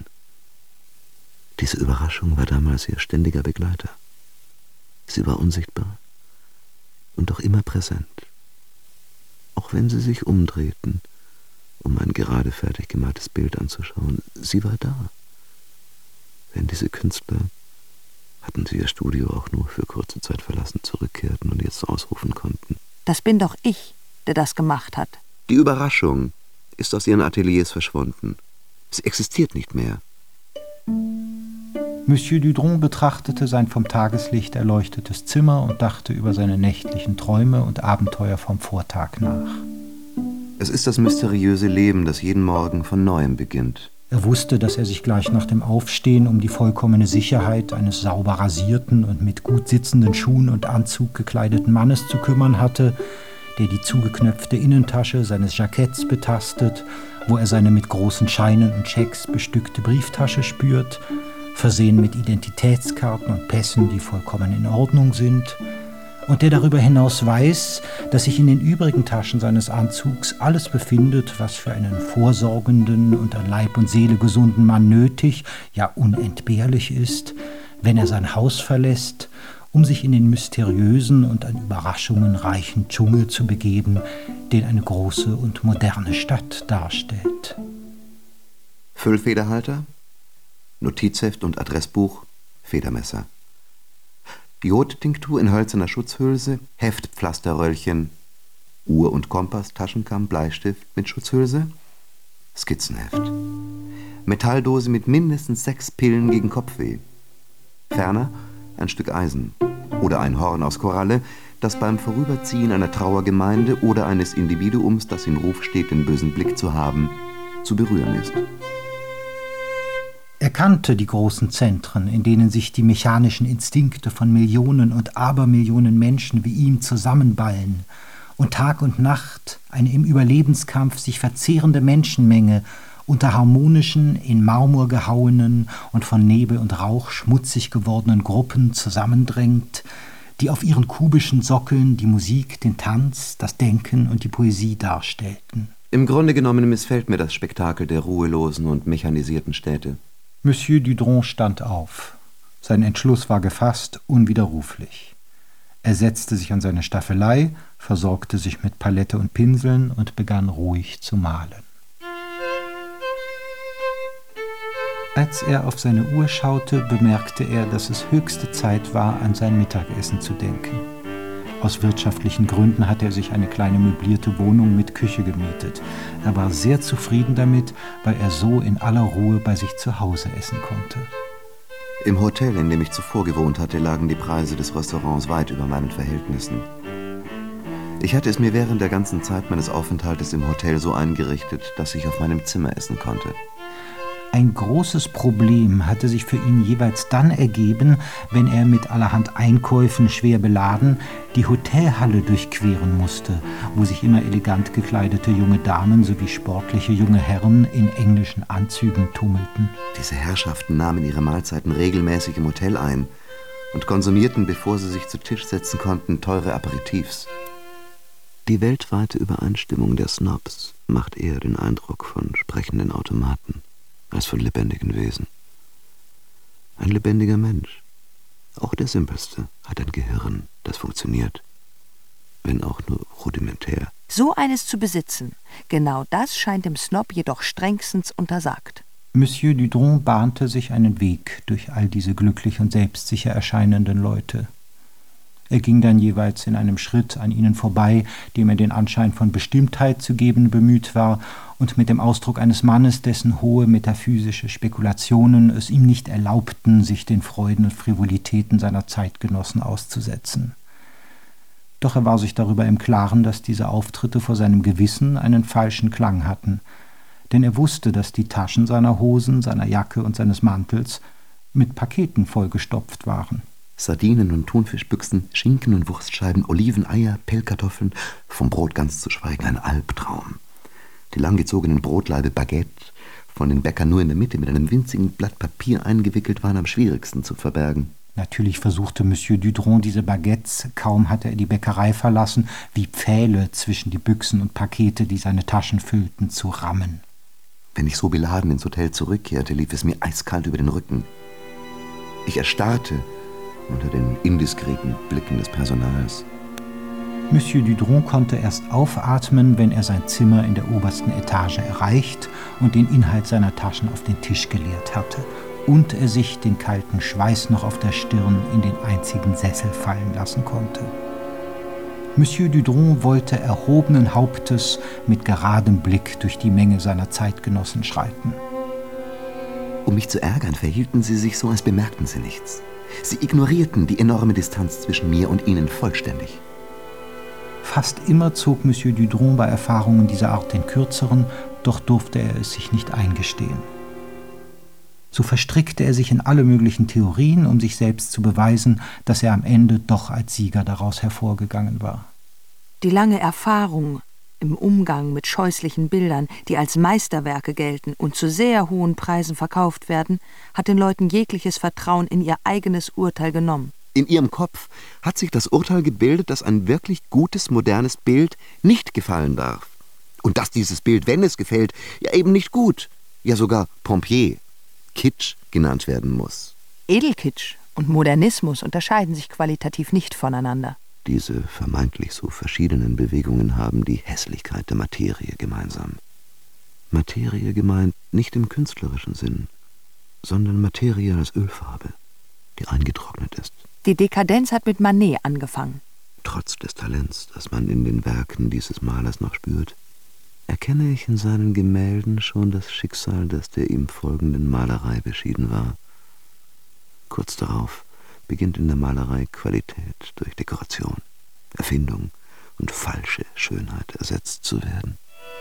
Diese Überraschung war damals ihr ständiger Begleiter. Sie war unsichtbar und doch immer präsent, auch wenn sie sich umdrehten, um ein gerade fertig gemaltes Bild anzuschauen. Sie war da. Wenn diese Künstler, hatten sie ihr Studio auch nur für kurze Zeit verlassen, zurückkehrten und jetzt ausrufen konnten: Das bin doch ich, der das gemacht hat. Die Überraschung ist aus ihren Ateliers verschwunden. Sie existiert nicht mehr. Monsieur Dudron betrachtete sein vom Tageslicht erleuchtetes Zimmer und dachte über seine nächtlichen Träume und Abenteuer vom Vortag nach. Es ist das mysteriöse Leben, das jeden Morgen von Neuem beginnt. Er wusste, dass er sich gleich nach dem Aufstehen um die vollkommene Sicherheit eines sauber rasierten und mit gut sitzenden Schuhen und Anzug gekleideten Mannes zu kümmern hatte, der die zugeknöpfte Innentasche seines Jacketts betastet, wo er seine mit großen Scheinen und Schecks bestückte Brieftasche spürt, versehen mit Identitätskarten und Pässen, die vollkommen in Ordnung sind, und der darüber hinaus weiß, dass sich in den übrigen Taschen seines Anzugs alles befindet, was für einen vorsorgenden und an Leib und Seele gesunden Mann nötig, ja unentbehrlich ist, wenn er sein Haus verlässt, um sich in den mysteriösen und an Überraschungen reichen Dschungel zu begeben, den eine große und moderne Stadt darstellt. Füllfederhalter, Notizheft und Adressbuch, Federmesser. Jodtinktur in hölzerner Schutzhülse, Heftpflasterröllchen, Uhr und Kompass, Taschenkamm, Bleistift mit Schutzhülse, Skizzenheft. Metalldose mit mindestens sechs Pillen gegen Kopfweh. Ferner ein Stück Eisen oder ein Horn aus Koralle, das beim Vorüberziehen einer Trauergemeinde oder eines Individuums, das im Ruf steht, den bösen Blick zu haben, zu berühren ist. Er kannte die großen Zentren, in denen sich die mechanischen Instinkte von Millionen und Abermillionen Menschen wie ihm zusammenballen und Tag und Nacht eine im Überlebenskampf sich verzehrende Menschenmenge unter harmonischen, in Marmor gehauenen und von Nebel und Rauch schmutzig gewordenen Gruppen zusammendrängt, die auf ihren kubischen Sockeln die Musik, den Tanz, das Denken und die Poesie darstellten. Im Grunde genommen missfällt mir das Spektakel der ruhelosen und mechanisierten Städte. Monsieur Dudron stand auf. Sein Entschluss war gefasst, unwiderruflich. Er setzte sich an seine Staffelei, versorgte sich mit Palette und Pinseln und begann ruhig zu malen. Als er auf seine Uhr schaute, bemerkte er, dass es höchste Zeit war, an sein Mittagessen zu denken. Aus wirtschaftlichen Gründen hatte er sich eine kleine möblierte Wohnung mit Küche gemietet. Er war sehr zufrieden damit, weil er so in aller Ruhe bei sich zu Hause essen konnte. Im Hotel, in dem ich zuvor gewohnt hatte, lagen die Preise des Restaurants weit über meinen Verhältnissen. Ich hatte es mir während der ganzen Zeit meines Aufenthaltes im Hotel so eingerichtet, dass ich auf meinem Zimmer essen konnte. Ein großes Problem hatte sich für ihn jeweils dann ergeben, wenn er mit allerhand Einkäufen schwer beladen die Hotelhalle durchqueren musste, wo sich immer elegant gekleidete junge Damen sowie sportliche junge Herren in englischen Anzügen tummelten. Diese Herrschaften nahmen ihre Mahlzeiten regelmäßig im Hotel ein und konsumierten, bevor sie sich zu Tisch setzen konnten, teure Aperitifs. Die weltweite Übereinstimmung der Snobs macht eher den Eindruck von sprechenden Automaten als von lebendigen Wesen. Ein lebendiger Mensch, auch der Simpelste, hat ein Gehirn, das funktioniert, wenn auch nur rudimentär. So eines zu besitzen, genau das scheint dem Snob jedoch strengstens untersagt. Monsieur Dudron bahnte sich einen Weg durch all diese glücklich und selbstsicher erscheinenden Leute. Er ging dann jeweils in einem Schritt an ihnen vorbei, dem er den Anschein von Bestimmtheit zu geben bemüht war, und mit dem Ausdruck eines Mannes, dessen hohe metaphysische Spekulationen es ihm nicht erlaubten, sich den Freuden und Frivolitäten seiner Zeitgenossen auszusetzen. Doch er war sich darüber im Klaren, dass diese Auftritte vor seinem Gewissen einen falschen Klang hatten, denn er wusste, dass die Taschen seiner Hosen, seiner Jacke und seines Mantels mit Paketen vollgestopft waren. Sardinen und Thunfischbüchsen, Schinken und Wurstscheiben, Oliven, Eier, Pellkartoffeln, vom Brot ganz zu schweigen, ein Albtraum. Die langgezogenen Brotlaibe Baguette, von den Bäckern nur in der Mitte mit einem winzigen Blatt Papier eingewickelt, waren am schwierigsten zu verbergen. Natürlich versuchte Monsieur Dudron diese Baguettes, kaum hatte er die Bäckerei verlassen, wie Pfähle zwischen die Büchsen und Pakete, die seine Taschen füllten, zu rammen. Wenn ich so beladen ins Hotel zurückkehrte, lief es mir eiskalt über den Rücken. Ich erstarrte unter den indiskreten Blicken des Personals. Monsieur Dudron konnte erst aufatmen, wenn er sein Zimmer in der obersten Etage erreicht und den Inhalt seiner Taschen auf den Tisch geleert hatte und er sich den kalten Schweiß noch auf der Stirn in den einzigen Sessel fallen lassen konnte. Monsieur Dudron wollte erhobenen Hauptes mit geradem Blick durch die Menge seiner Zeitgenossen schreiten. Um mich zu ärgern, verhielten sie sich so, als bemerkten sie nichts. Sie ignorierten die enorme Distanz zwischen mir und ihnen vollständig. Fast immer zog Monsieur Dudron bei Erfahrungen dieser Art den kürzeren, doch durfte er es sich nicht eingestehen. So verstrickte er sich in alle möglichen Theorien, um sich selbst zu beweisen, dass er am Ende doch als Sieger daraus hervorgegangen war. Die lange Erfahrung im Umgang mit scheußlichen Bildern, die als Meisterwerke gelten und zu sehr hohen Preisen verkauft werden, hat den Leuten jegliches Vertrauen in ihr eigenes Urteil genommen. In ihrem Kopf hat sich das Urteil gebildet, dass ein wirklich gutes, modernes Bild nicht gefallen darf. Und dass dieses Bild, wenn es gefällt, ja eben nicht gut, ja sogar Pompier, Kitsch genannt werden muss. Edelkitsch und Modernismus unterscheiden sich qualitativ nicht voneinander. Diese vermeintlich so verschiedenen Bewegungen haben die Hässlichkeit der Materie gemeinsam. Materie gemeint nicht im künstlerischen Sinn, sondern Materie als Ölfarbe, die eingetrocknet ist. Die Dekadenz hat mit Manet angefangen. Trotz des Talents, das man in den Werken dieses Malers noch spürt, erkenne ich in seinen Gemälden schon das Schicksal, das der ihm folgenden Malerei beschieden war. Kurz darauf beginnt in der Malerei Qualität durch Dekoration, Erfindung und falsche Schönheit ersetzt zu werden.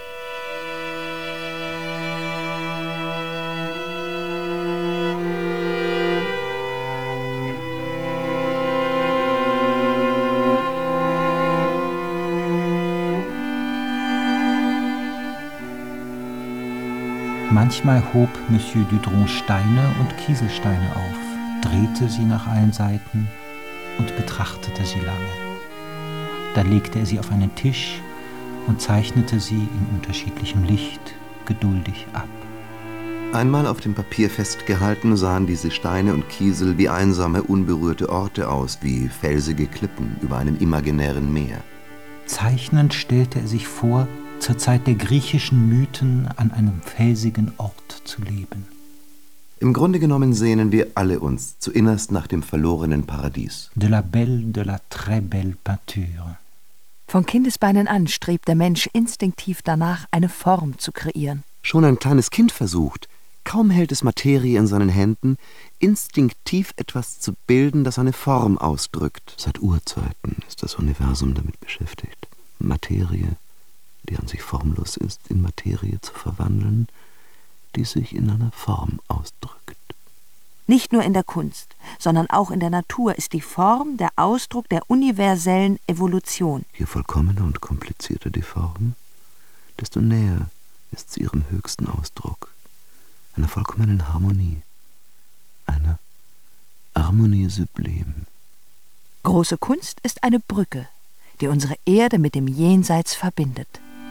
Manchmal hob Monsieur Dudron Steine und Kieselsteine auf, drehte sie nach allen Seiten und betrachtete sie lange. Dann legte er sie auf einen Tisch und zeichnete sie in unterschiedlichem Licht geduldig ab. Einmal auf dem Papier festgehalten, sahen diese Steine und Kiesel wie einsame, unberührte Orte aus, wie felsige Klippen über einem imaginären Meer. Zeichnend stellte er sich vor, zur Zeit der griechischen Mythen an einem felsigen Ort zu leben. Im Grunde genommen sehnen wir alle uns zuinnerst nach dem verlorenen Paradies. De la belle, de la très belle peinture. Von Kindesbeinen an strebt der Mensch instinktiv danach, eine Form zu kreieren. Schon ein kleines Kind versucht, kaum hält es Materie in seinen Händen, instinktiv etwas zu bilden, das eine Form ausdrückt. Seit Urzeiten ist das Universum damit beschäftigt, Materie, die an sich formlos ist, in Materie zu verwandeln, die sich in einer Form ausdrückt. Nicht nur in der Kunst, sondern auch in der Natur ist die Form der Ausdruck der universellen Evolution. Je vollkommener und komplizierter die Form, desto näher ist sie ihrem höchsten Ausdruck, einer vollkommenen Harmonie, einer Harmonie sublime. Große Kunst ist eine Brücke, die unsere Erde mit dem Jenseits verbindet.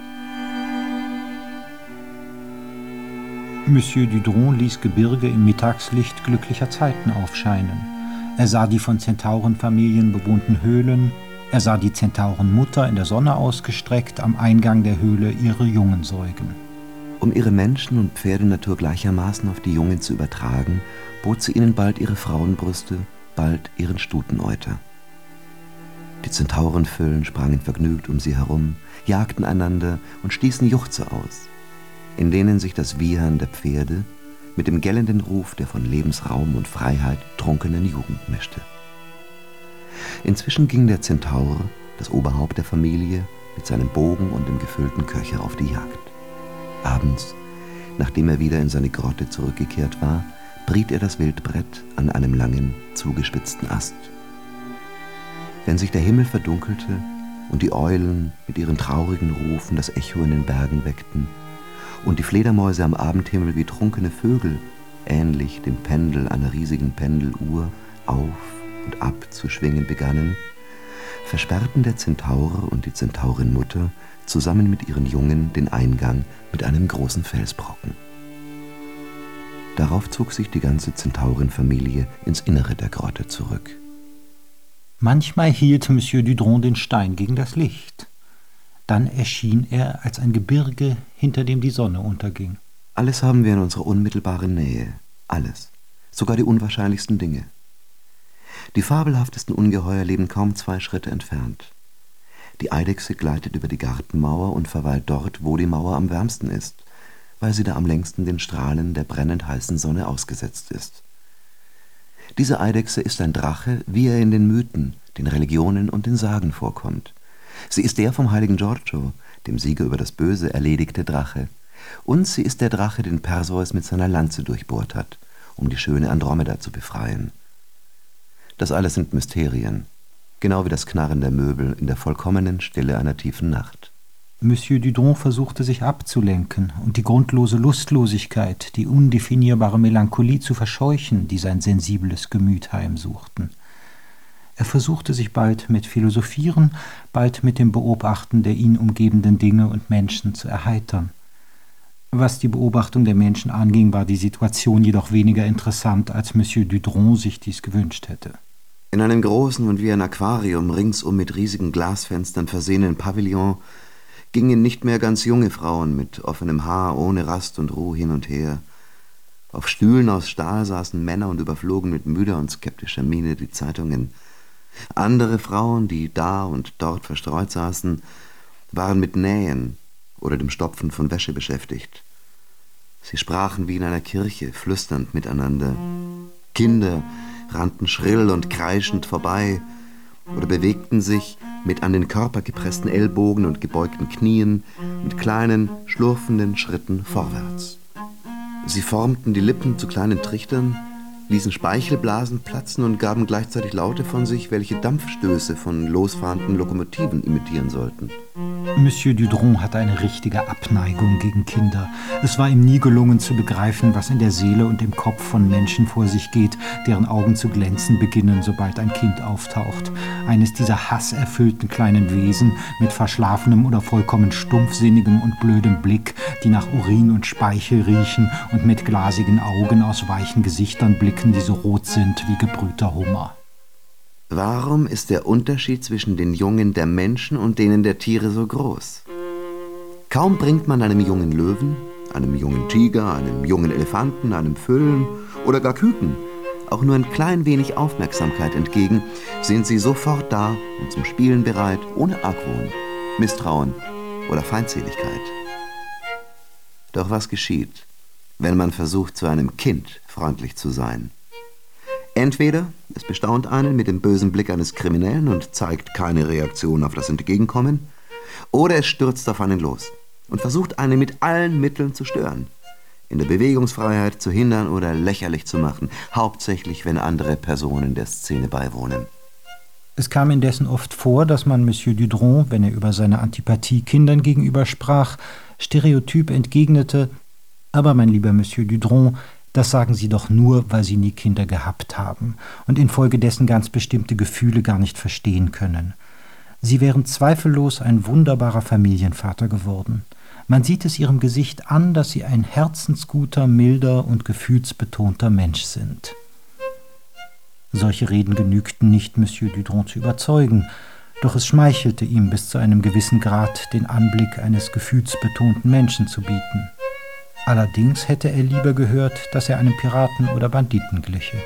Monsieur Dudron ließ Gebirge im Mittagslicht glücklicher Zeiten aufscheinen. Er sah die von Zentaurenfamilien bewohnten Höhlen, er sah die Zentaurenmutter in der Sonne ausgestreckt am Eingang der Höhle ihre Jungen säugen. Um ihre Menschen- und Pferdenatur gleichermaßen auf die Jungen zu übertragen, bot sie ihnen bald ihre Frauenbrüste, bald ihren Stuteneuter. Die Zentaurenfüllen sprangen vergnügt um sie herum, jagten einander und stießen Juchze aus, in denen sich das Wiehern der Pferde mit dem gellenden Ruf der von Lebensraum und Freiheit trunkenen Jugend mischte. Inzwischen ging der Zentaur, das Oberhaupt der Familie, mit seinem Bogen und dem gefüllten Köcher auf die Jagd. Abends, nachdem er wieder in seine Grotte zurückgekehrt war, briet er das Wildbrett an einem langen, zugespitzten Ast. Wenn sich der Himmel verdunkelte und die Eulen mit ihren traurigen Rufen das Echo in den Bergen weckten und die Fledermäuse am Abendhimmel wie trunkene Vögel, ähnlich dem Pendel einer riesigen Pendeluhr, auf und ab zu schwingen begannen, versperrten der Zentaur und die Zentaurenmutter zusammen mit ihren Jungen den Eingang mit einem großen Felsbrocken. Darauf zog sich die ganze Zentaurenfamilie ins Innere der Grotte zurück. Manchmal hielt Monsieur Dudron den Stein gegen das Licht. Dann erschien er als ein Gebirge, hinter dem die Sonne unterging. Alles haben wir in unserer unmittelbaren Nähe. Alles. Sogar die unwahrscheinlichsten Dinge. Die fabelhaftesten Ungeheuer leben kaum zwei Schritte entfernt. Die Eidechse gleitet über die Gartenmauer und verweilt dort, wo die Mauer am wärmsten ist, weil sie da am längsten den Strahlen der brennend heißen Sonne ausgesetzt ist. Diese Eidechse ist ein Drache, wie er in den Mythen, den Religionen und den Sagen vorkommt. Sie ist der vom heiligen Giorgio, dem Sieger über das Böse, erledigte Drache. Und sie ist der Drache, den Perseus mit seiner Lanze durchbohrt hat, um die schöne Andromeda zu befreien. Das alles sind Mysterien, genau wie das Knarren der Möbel in der vollkommenen Stille einer tiefen Nacht. Monsieur Dudron versuchte sich abzulenken und die grundlose Lustlosigkeit, die undefinierbare Melancholie zu verscheuchen, die sein sensibles Gemüt heimsuchten. Er versuchte sich bald mit Philosophieren, bald mit dem Beobachten der ihn umgebenden Dinge und Menschen zu erheitern. Was die Beobachtung der Menschen anging, war die Situation jedoch weniger interessant, als Monsieur Dudron sich dies gewünscht hätte. In einem großen und wie ein Aquarium ringsum mit riesigen Glasfenstern versehenen Pavillon gingen nicht mehr ganz junge Frauen mit offenem Haar, ohne Rast und Ruhe hin und her. Auf Stühlen aus Stahl saßen Männer und überflogen mit müder und skeptischer Miene die Zeitungen. Andere Frauen, die da und dort verstreut saßen, waren mit Nähen oder dem Stopfen von Wäsche beschäftigt. Sie sprachen wie in einer Kirche, flüsternd miteinander. Kinder rannten schrill und kreischend vorbei oder bewegten sich mit an den Körper gepressten Ellbogen und gebeugten Knien mit kleinen, schlurfenden Schritten vorwärts. Sie formten die Lippen zu kleinen Trichtern, ließen Speichelblasen platzen und gaben gleichzeitig Laute von sich, welche Dampfstöße von losfahrenden Lokomotiven imitieren sollten. Monsieur Dudron hatte eine richtige Abneigung gegen Kinder. Es war ihm nie gelungen zu begreifen, was in der Seele und im Kopf von Menschen vor sich geht, deren Augen zu glänzen beginnen, sobald ein Kind auftaucht. Eines dieser hasserfüllten kleinen Wesen mit verschlafenem oder vollkommen stumpfsinnigem und blödem Blick, die nach Urin und Speichel riechen und mit glasigen Augen aus weichen Gesichtern blicken, die so rot sind wie gebrühter Hummer. Warum ist der Unterschied zwischen den Jungen der Menschen und denen der Tiere so groß? Kaum bringt man einem jungen Löwen, einem jungen Tiger, einem jungen Elefanten, einem Füllen oder gar Küken auch nur ein klein wenig Aufmerksamkeit entgegen, sind sie sofort da und zum Spielen bereit, ohne Argwohn, Misstrauen oder Feindseligkeit. Doch was geschieht, wenn man versucht, zu einem Kind freundlich zu sein? Entweder es bestaunt einen mit dem bösen Blick eines Kriminellen und zeigt keine Reaktion auf das Entgegenkommen, oder es stürzt auf einen los und versucht, einen mit allen Mitteln zu stören, in der Bewegungsfreiheit zu hindern oder lächerlich zu machen, hauptsächlich wenn andere Personen der Szene beiwohnen. Es kam indessen oft vor, dass man Monsieur Dudron, wenn er über seine Antipathie Kindern gegenüber sprach, stereotyp entgegnete: Aber mein lieber Monsieur Dudron, das sagen Sie doch nur, weil Sie nie Kinder gehabt haben und infolgedessen ganz bestimmte Gefühle gar nicht verstehen können. Sie wären zweifellos ein wunderbarer Familienvater geworden. Man sieht es Ihrem Gesicht an, dass Sie ein herzensguter, milder und gefühlsbetonter Mensch sind. Solche Reden genügten nicht, Monsieur Dudron zu überzeugen, doch es schmeichelte ihm bis zu einem gewissen Grad, den Anblick eines gefühlsbetonten Menschen zu bieten. Allerdings hätte er lieber gehört, dass er einem Piraten oder Banditen gliche.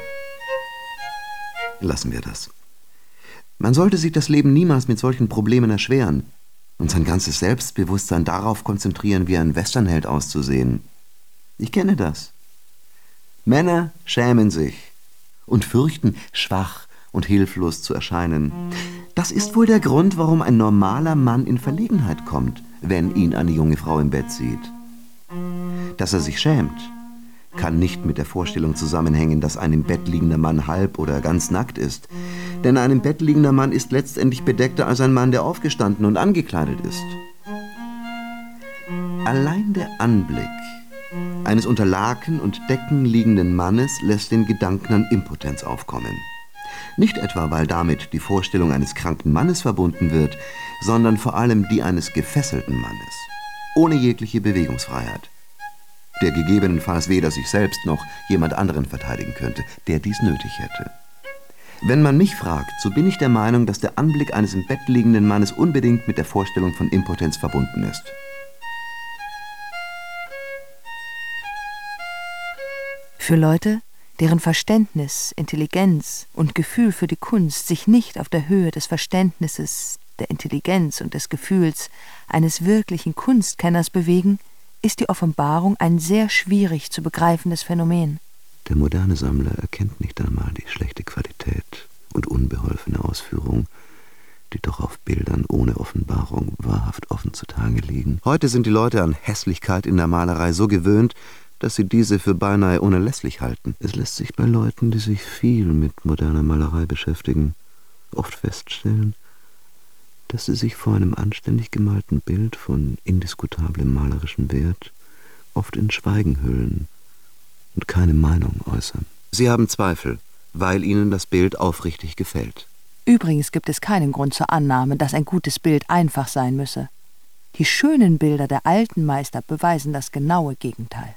Lassen wir das. Man sollte sich das Leben niemals mit solchen Problemen erschweren und sein ganzes Selbstbewusstsein darauf konzentrieren, wie ein Westernheld auszusehen. Ich kenne das. Männer schämen sich und fürchten, schwach und hilflos zu erscheinen. Das ist wohl der Grund, warum ein normaler Mann in Verlegenheit kommt, wenn ihn eine junge Frau im Bett sieht. Dass er sich schämt, kann nicht mit der Vorstellung zusammenhängen, dass ein im Bett liegender Mann halb oder ganz nackt ist. Denn ein im Bett liegender Mann ist letztendlich bedeckter als ein Mann, der aufgestanden und angekleidet ist. Allein der Anblick eines unter Laken und Decken liegenden Mannes lässt den Gedanken an Impotenz aufkommen. Nicht etwa, weil damit die Vorstellung eines kranken Mannes verbunden wird, sondern vor allem die eines gefesselten Mannes, ohne jegliche Bewegungsfreiheit, der gegebenenfalls weder sich selbst noch jemand anderen verteidigen könnte, der dies nötig hätte. Wenn man mich fragt, so bin ich der Meinung, dass der Anblick eines im Bett liegenden Mannes unbedingt mit der Vorstellung von Impotenz verbunden ist. Für Leute, deren Verständnis, Intelligenz und Gefühl für die Kunst sich nicht auf der Höhe des Verständnisses, der Intelligenz und des Gefühls eines wirklichen Kunstkenners bewegen, ist die Offenbarung ein sehr schwierig zu begreifendes Phänomen. Der moderne Sammler erkennt nicht einmal die schlechte Qualität und unbeholfene Ausführung, die doch auf Bildern ohne Offenbarung wahrhaft offen zutage liegen. Heute sind die Leute an Hässlichkeit in der Malerei so gewöhnt, dass sie diese für beinahe unerlässlich halten. Es lässt sich bei Leuten, die sich viel mit moderner Malerei beschäftigen, oft feststellen, dass sie sich vor einem anständig gemalten Bild von indiskutablem malerischem Wert oft in Schweigen hüllen und keine Meinung äußern. Sie haben Zweifel, weil ihnen das Bild aufrichtig gefällt. Übrigens gibt es keinen Grund zur Annahme, dass ein gutes Bild einfach sein müsse. Die schönen Bilder der alten Meister beweisen das genaue Gegenteil.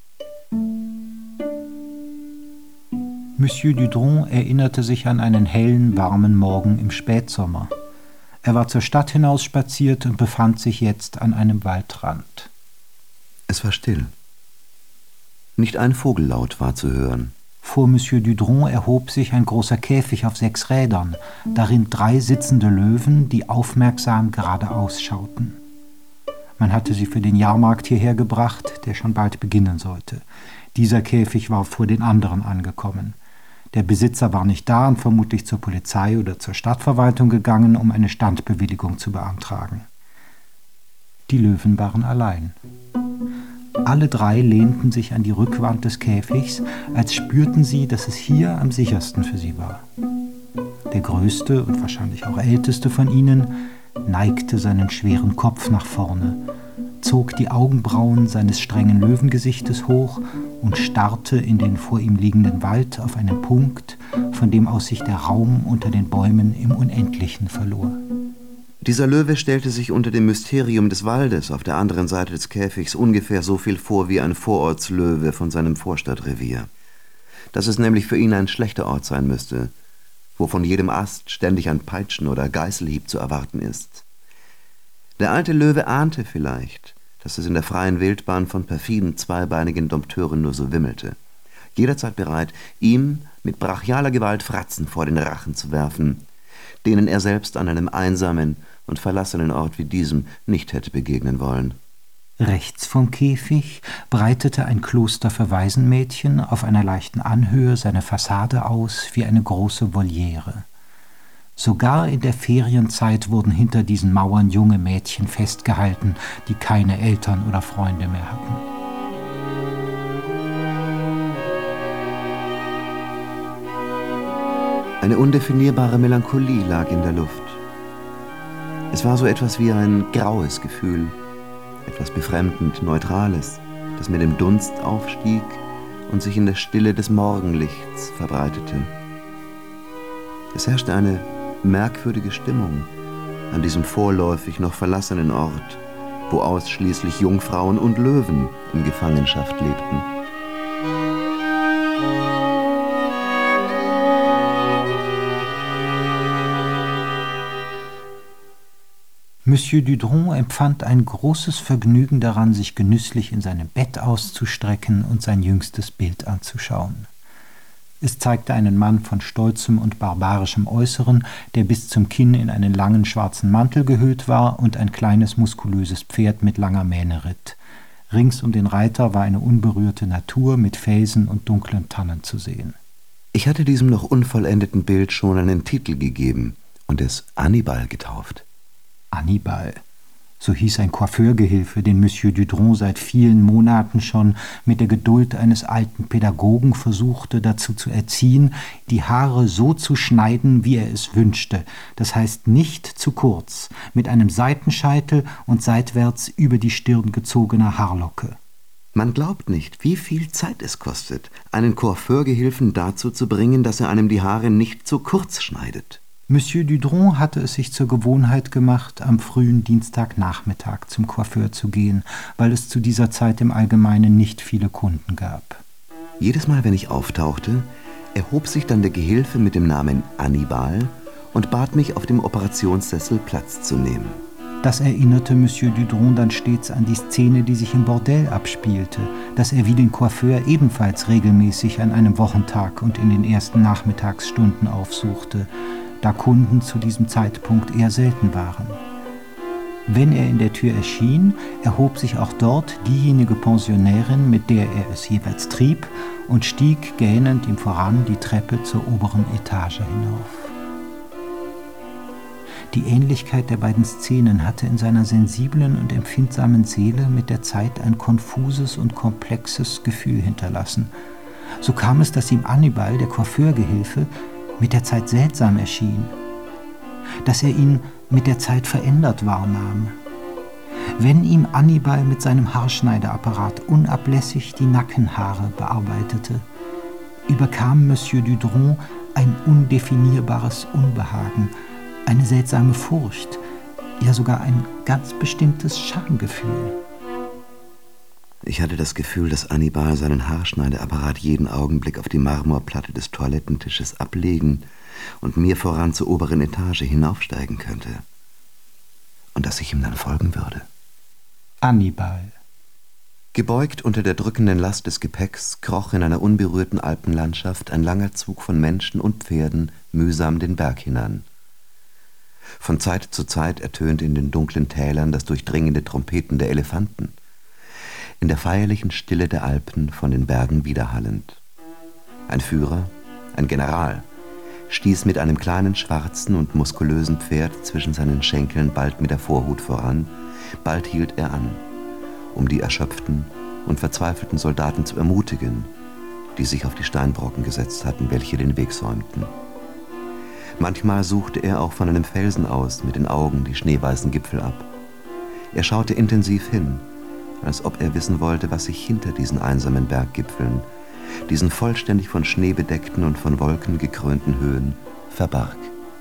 Monsieur Dudron erinnerte sich an einen hellen, warmen Morgen im Spätsommer. Er war zur Stadt hinaus spaziert und befand sich jetzt an einem Waldrand. Es war still. Nicht ein Vogellaut war zu hören. Vor Monsieur Dudron erhob sich ein großer Käfig auf sechs Rädern, darin drei sitzende Löwen, die aufmerksam geradeaus schauten. Man hatte sie für den Jahrmarkt hierher gebracht, der schon bald beginnen sollte. Dieser Käfig war vor den anderen angekommen. Der Besitzer war nicht da und vermutlich zur Polizei oder zur Stadtverwaltung gegangen, um eine Standbewilligung zu beantragen. Die Löwen waren allein. Alle drei lehnten sich an die Rückwand des Käfigs, als spürten sie, dass es hier am sichersten für sie war. Der größte und wahrscheinlich auch älteste von ihnen neigte seinen schweren Kopf nach vorne, zog die Augenbrauen seines strengen Löwengesichtes hoch und starrte in den vor ihm liegenden Wald auf einen Punkt, von dem aus sich der Raum unter den Bäumen im Unendlichen verlor. Dieser Löwe stellte sich unter dem Mysterium des Waldes auf der anderen Seite des Käfigs ungefähr so viel vor wie ein Vorortslöwe von seinem Vorstadtrevier. Dass es nämlich für ihn ein schlechter Ort sein müsste, wo von jedem Ast ständig ein Peitschen- oder Geißelhieb zu erwarten ist. Der alte Löwe ahnte vielleicht, dass es in der freien Wildbahn von perfiden, zweibeinigen Dompteuren nur so wimmelte, jederzeit bereit, ihm mit brachialer Gewalt Fratzen vor den Rachen zu werfen, denen er selbst an einem einsamen und verlassenen Ort wie diesem nicht hätte begegnen wollen. Rechts vom Käfig breitete ein Kloster für Waisenmädchen auf einer leichten Anhöhe seine Fassade aus wie eine große Voliere. Sogar in der Ferienzeit wurden hinter diesen Mauern junge Mädchen festgehalten, die keine Eltern oder Freunde mehr hatten. Eine undefinierbare Melancholie lag in der Luft. Es war so etwas wie ein graues Gefühl, etwas befremdend Neutrales, das mit dem Dunst aufstieg und sich in der Stille des Morgenlichts verbreitete. Es herrschte eine merkwürdige Stimmung an diesem vorläufig noch verlassenen Ort, wo ausschließlich Jungfrauen und Löwen in Gefangenschaft lebten. Monsieur Dudron empfand ein großes Vergnügen daran, sich genüsslich in seinem Bett auszustrecken und sein jüngstes Bild anzuschauen. Es zeigte einen Mann von stolzem und barbarischem Äußeren, der bis zum Kinn in einen langen schwarzen Mantel gehüllt war und ein kleines muskulöses Pferd mit langer Mähne ritt. Rings um den Reiter war eine unberührte Natur mit Felsen und dunklen Tannen zu sehen. Ich hatte diesem noch unvollendeten Bild schon einen Titel gegeben und es Annibal getauft. Annibal. So hieß ein Coiffeurgehilfe, den Monsieur Dudron seit vielen Monaten schon mit der Geduld eines alten Pädagogen versuchte, dazu zu erziehen, die Haare so zu schneiden, wie er es wünschte, das heißt nicht zu kurz, mit einem Seitenscheitel und seitwärts über die Stirn gezogener Haarlocke. Man glaubt nicht, wie viel Zeit es kostet, einen Coiffeurgehilfen dazu zu bringen, dass er einem die Haare nicht zu kurz schneidet. Monsieur Dudron hatte es sich zur Gewohnheit gemacht, am frühen Dienstagnachmittag zum Coiffeur zu gehen, weil es zu dieser Zeit im Allgemeinen nicht viele Kunden gab. Jedes Mal, wenn ich auftauchte, erhob sich dann der Gehilfe mit dem Namen Annibal und bat mich, auf dem Operationssessel Platz zu nehmen. Das erinnerte Monsieur Dudron dann stets an die Szene, die sich im Bordell abspielte, dass er wie den Coiffeur ebenfalls regelmäßig an einem Wochentag und in den ersten Nachmittagsstunden aufsuchte, da Kunden zu diesem Zeitpunkt eher selten waren. Wenn er in der Tür erschien, erhob sich auch dort diejenige Pensionärin, mit der er es jeweils trieb, und stieg gähnend ihm voran die Treppe zur oberen Etage hinauf. Die Ähnlichkeit der beiden Szenen hatte in seiner sensiblen und empfindsamen Seele mit der Zeit ein konfuses und komplexes Gefühl hinterlassen. So kam es, dass ihm Annibal, der Coiffeurgehilfe, mit der Zeit seltsam erschien, dass er ihn mit der Zeit verändert wahrnahm. Wenn ihm Annibal mit seinem Haarschneideapparat unablässig die Nackenhaare bearbeitete, überkam Monsieur Dudron ein undefinierbares Unbehagen, eine seltsame Furcht, ja sogar ein ganz bestimmtes Schamgefühl. Ich hatte das Gefühl, dass Annibal seinen Haarschneideapparat jeden Augenblick auf die Marmorplatte des Toilettentisches ablegen und mir voran zur oberen Etage hinaufsteigen könnte. Und dass ich ihm dann folgen würde. Annibal. Gebeugt unter der drückenden Last des Gepäcks kroch in einer unberührten Alpenlandschaft ein langer Zug von Menschen und Pferden mühsam den Berg hinan. Von Zeit zu Zeit ertönte in den dunklen Tälern das durchdringende Trompeten der Elefanten, in der feierlichen Stille der Alpen von den Bergen widerhallend. Ein Führer, ein General, stieß mit einem kleinen schwarzen und muskulösen Pferd zwischen seinen Schenkeln bald mit der Vorhut voran, bald hielt er an, um die erschöpften und verzweifelten Soldaten zu ermutigen, die sich auf die Steinbrocken gesetzt hatten, welche den Weg säumten. Manchmal suchte er auch von einem Felsen aus mit den Augen die schneeweißen Gipfel ab. Er schaute intensiv hin, als ob er wissen wollte, was sich hinter diesen einsamen Berggipfeln, diesen vollständig von Schnee bedeckten und von Wolken gekrönten Höhen, verbarg.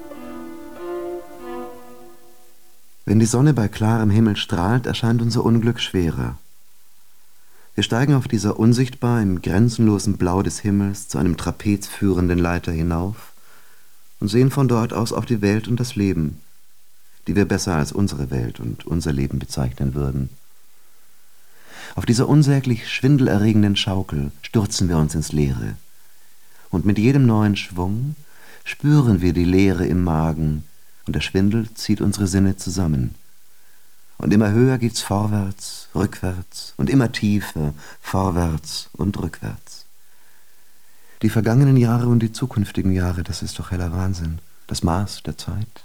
Wenn die Sonne bei klarem Himmel strahlt, erscheint unser Unglück schwerer. Wir steigen auf dieser unsichtbar im grenzenlosen Blau des Himmels zu einem Trapez führenden Leiter hinauf und sehen von dort aus auf die Welt und das Leben, die wir besser als unsere Welt und unser Leben bezeichnen würden. Auf dieser unsäglich schwindelerregenden Schaukel stürzen wir uns ins Leere. Und mit jedem neuen Schwung spüren wir die Leere im Magen und der Schwindel zieht unsere Sinne zusammen. Und immer höher geht's vorwärts, rückwärts und immer tiefer, vorwärts und rückwärts. Die vergangenen Jahre und die zukünftigen Jahre, das ist doch heller Wahnsinn, das Maß der Zeit.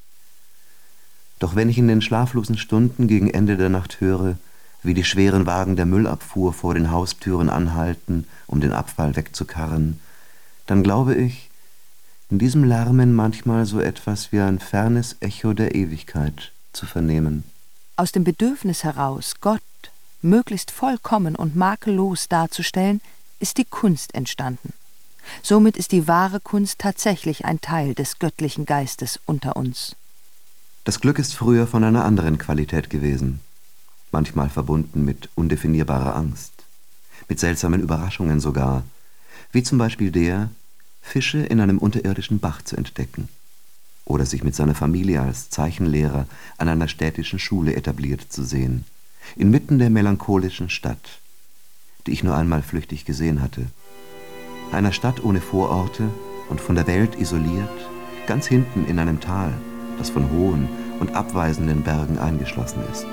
Doch wenn ich in den schlaflosen Stunden gegen Ende der Nacht höre, wie die schweren Wagen der Müllabfuhr vor den Haustüren anhalten, um den Abfall wegzukarren, dann glaube ich, in diesem Lärmen manchmal so etwas wie ein fernes Echo der Ewigkeit zu vernehmen. Aus dem Bedürfnis heraus, Gott möglichst vollkommen und makellos darzustellen, ist die Kunst entstanden. Somit ist die wahre Kunst tatsächlich ein Teil des göttlichen Geistes unter uns. Das Glück ist früher von einer anderen Qualität gewesen, manchmal verbunden mit undefinierbarer Angst, mit seltsamen Überraschungen sogar, wie zum Beispiel der, Fische in einem unterirdischen Bach zu entdecken oder sich mit seiner Familie als Zeichenlehrer an einer städtischen Schule etabliert zu sehen, inmitten der melancholischen Stadt, die ich nur einmal flüchtig gesehen hatte. Einer Stadt ohne Vororte und von der Welt isoliert, ganz hinten in einem Tal, das von hohen und abweisenden Bergen eingeschlossen ist.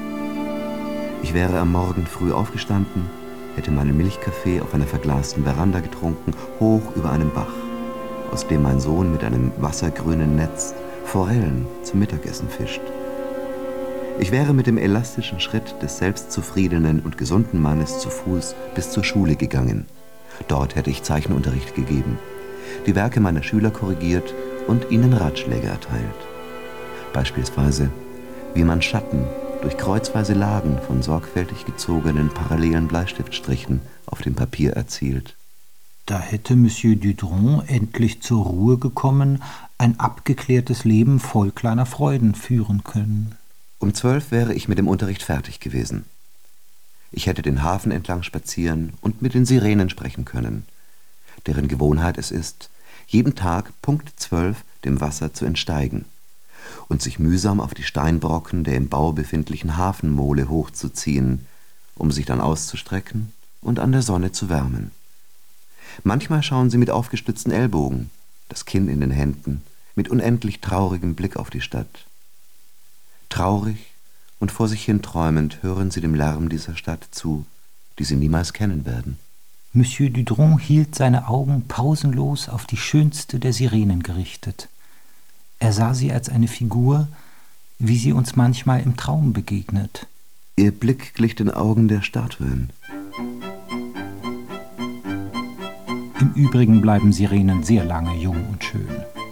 Ich wäre am Morgen früh aufgestanden, hätte meinen Milchkaffee auf einer verglasten Veranda getrunken, hoch über einem Bach, aus dem mein Sohn mit einem wassergrünen Netz Forellen zum Mittagessen fischt. Ich wäre mit dem elastischen Schritt des selbstzufriedenen und gesunden Mannes zu Fuß bis zur Schule gegangen. Dort hätte ich Zeichenunterricht gegeben, die Werke meiner Schüler korrigiert und ihnen Ratschläge erteilt. Beispielsweise, wie man Schatten durch kreuzweise Lagen von sorgfältig gezogenen parallelen Bleistiftstrichen auf dem Papier erzielt. Da hätte Monsieur Dudron endlich zur Ruhe gekommen, ein abgeklärtes Leben voll kleiner Freuden führen können. Um zwölf wäre ich mit dem Unterricht fertig gewesen. Ich hätte den Hafen entlang spazieren und mit den Sirenen sprechen können, deren Gewohnheit es ist, jeden Tag Punkt zwölf dem Wasser zu entsteigen und sich mühsam auf die Steinbrocken der im Bau befindlichen Hafenmole hochzuziehen, um sich dann auszustrecken und an der Sonne zu wärmen. Manchmal schauen sie mit aufgestützten Ellbogen, das Kinn in den Händen, mit unendlich traurigem Blick auf die Stadt. Traurig und vor sich hin träumend hören sie dem Lärm dieser Stadt zu, die sie niemals kennen werden. Monsieur Dudron hielt seine Augen pausenlos auf die schönste der Sirenen gerichtet. Er sah sie als eine Figur, wie sie uns manchmal im Traum begegnet. Ihr Blick glich den Augen der Statuen. Im Übrigen bleiben Sirenen sehr lange jung und schön.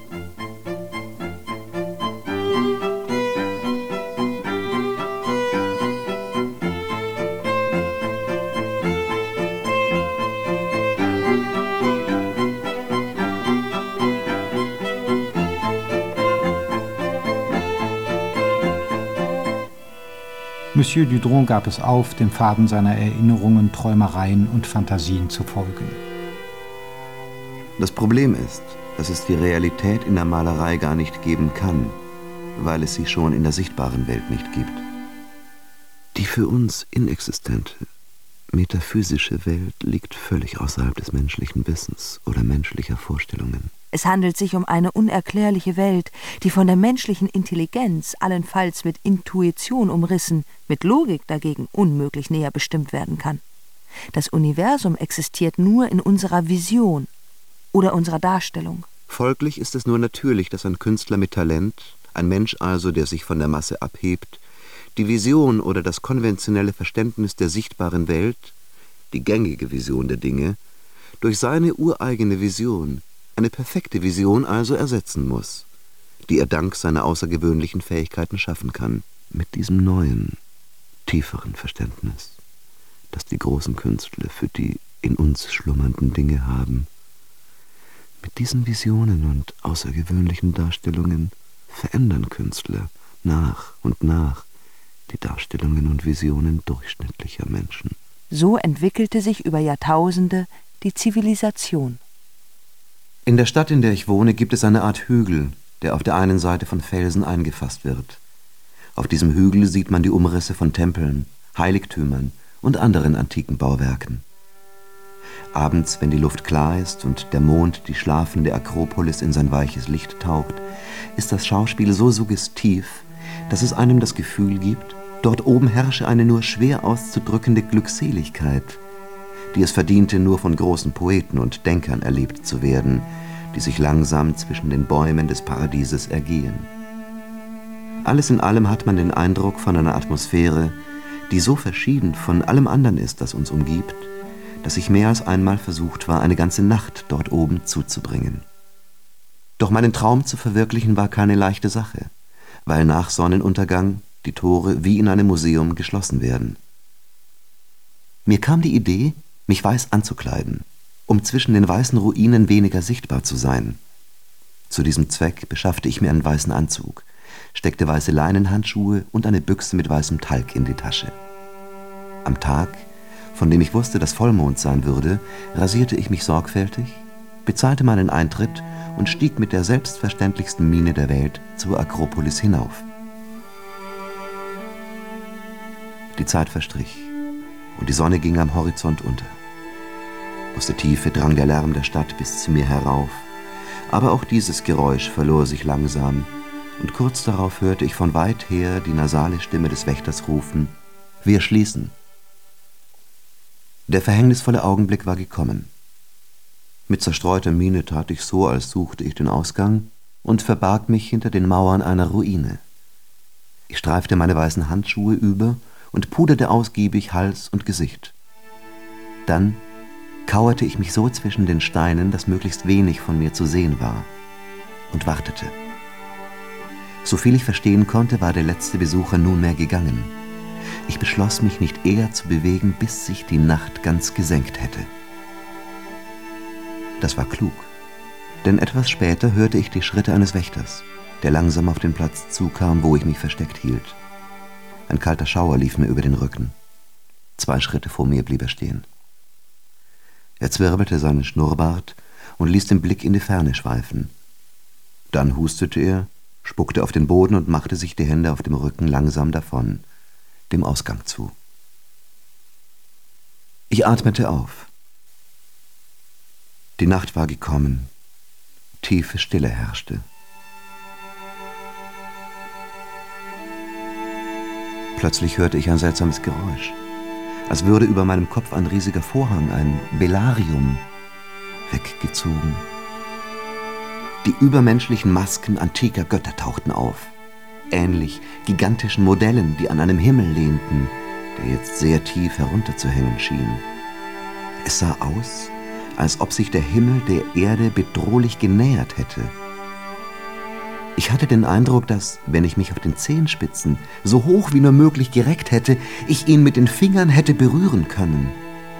Monsieur Dudron gab es auf, dem Faden seiner Erinnerungen, Träumereien und Fantasien zu folgen. Das Problem ist, dass es die Realität in der Malerei gar nicht geben kann, weil es sie schon in der sichtbaren Welt nicht gibt. Die für uns inexistente, metaphysische Welt liegt völlig außerhalb des menschlichen Wissens oder menschlicher Vorstellungen. Es handelt sich um eine unerklärliche Welt, die von der menschlichen Intelligenz, allenfalls mit Intuition umrissen, mit Logik dagegen unmöglich näher bestimmt werden kann. Das Universum existiert nur in unserer Vision oder unserer Darstellung. Folglich ist es nur natürlich, dass ein Künstler mit Talent, ein Mensch also, der sich von der Masse abhebt, die Vision oder das konventionelle Verständnis der sichtbaren Welt, die gängige Vision der Dinge, durch seine ureigene Vision, eine perfekte Vision also ersetzen muss, die er dank seiner außergewöhnlichen Fähigkeiten schaffen kann, mit diesem neuen, tieferen Verständnis, das die großen Künstler für die in uns schlummernden Dinge haben. Mit diesen Visionen und außergewöhnlichen Darstellungen verändern Künstler nach und nach die Darstellungen und Visionen durchschnittlicher Menschen. So entwickelte sich über Jahrtausende die Zivilisation. In der Stadt, in der ich wohne, gibt es eine Art Hügel, der auf der einen Seite von Felsen eingefasst wird. Auf diesem Hügel sieht man die Umrisse von Tempeln, Heiligtümern und anderen antiken Bauwerken. Abends, wenn die Luft klar ist und der Mond die schlafende Akropolis in sein weiches Licht taucht, ist das Schauspiel so suggestiv, dass es einem das Gefühl gibt, dort oben herrsche eine nur schwer auszudrückende Glückseligkeit, die es verdiente, nur von großen Poeten und Denkern erlebt zu werden, die sich langsam zwischen den Bäumen des Paradieses ergehen. Alles in allem hat man den Eindruck von einer Atmosphäre, die so verschieden von allem anderen ist, das uns umgibt, dass ich mehr als einmal versucht war, eine ganze Nacht dort oben zuzubringen. Doch meinen Traum zu verwirklichen war keine leichte Sache, weil nach Sonnenuntergang die Tore wie in einem Museum geschlossen werden. Mir kam die Idee, mich weiß anzukleiden, um zwischen den weißen Ruinen weniger sichtbar zu sein. Zu diesem Zweck beschaffte ich mir einen weißen Anzug, steckte weiße Leinenhandschuhe und eine Büchse mit weißem Talg in die Tasche. Am Tag, von dem ich wusste, dass Vollmond sein würde, rasierte ich mich sorgfältig, bezahlte meinen Eintritt und stieg mit der selbstverständlichsten Miene der Welt zur Akropolis hinauf. Die Zeit verstrich und die Sonne ging am Horizont unter. Aus der Tiefe drang der Lärm der Stadt bis zu mir herauf, aber auch dieses Geräusch verlor sich langsam, und kurz darauf hörte ich von weit her die nasale Stimme des Wächters rufen: »Wir schließen.« Der verhängnisvolle Augenblick war gekommen. Mit zerstreuter Miene tat ich so, als suchte ich den Ausgang, und verbarg mich hinter den Mauern einer Ruine. Ich streifte meine weißen Handschuhe über und puderte ausgiebig Hals und Gesicht. Dann kauerte ich mich so zwischen den Steinen, dass möglichst wenig von mir zu sehen war, und wartete. Soviel ich verstehen konnte, war der letzte Besucher nunmehr gegangen. Ich beschloss, mich nicht eher zu bewegen, bis sich die Nacht ganz gesenkt hätte. Das war klug, denn etwas später hörte ich die Schritte eines Wächters, der langsam auf den Platz zukam, wo ich mich versteckt hielt. Ein kalter Schauer lief mir über den Rücken. Zwei Schritte vor mir blieb er stehen. Er zwirbelte seinen Schnurrbart und ließ den Blick in die Ferne schweifen. Dann hustete er, spuckte auf den Boden und machte sich die Hände auf dem Rücken langsam davon, dem Ausgang zu. Ich atmete auf. Die Nacht war gekommen. Tiefe Stille herrschte. Plötzlich hörte ich ein seltsames Geräusch, als würde über meinem Kopf ein riesiger Vorhang, ein Velarium, weggezogen. Die übermenschlichen Masken antiker Götter tauchten auf, ähnlich gigantischen Modellen, die an einem Himmel lehnten, der jetzt sehr tief herunterzuhängen schien. Es sah aus, als ob sich der Himmel der Erde bedrohlich genähert hätte. Ich hatte den Eindruck, dass, wenn ich mich auf den Zehenspitzen so hoch wie nur möglich gereckt hätte, ich ihn mit den Fingern hätte berühren können.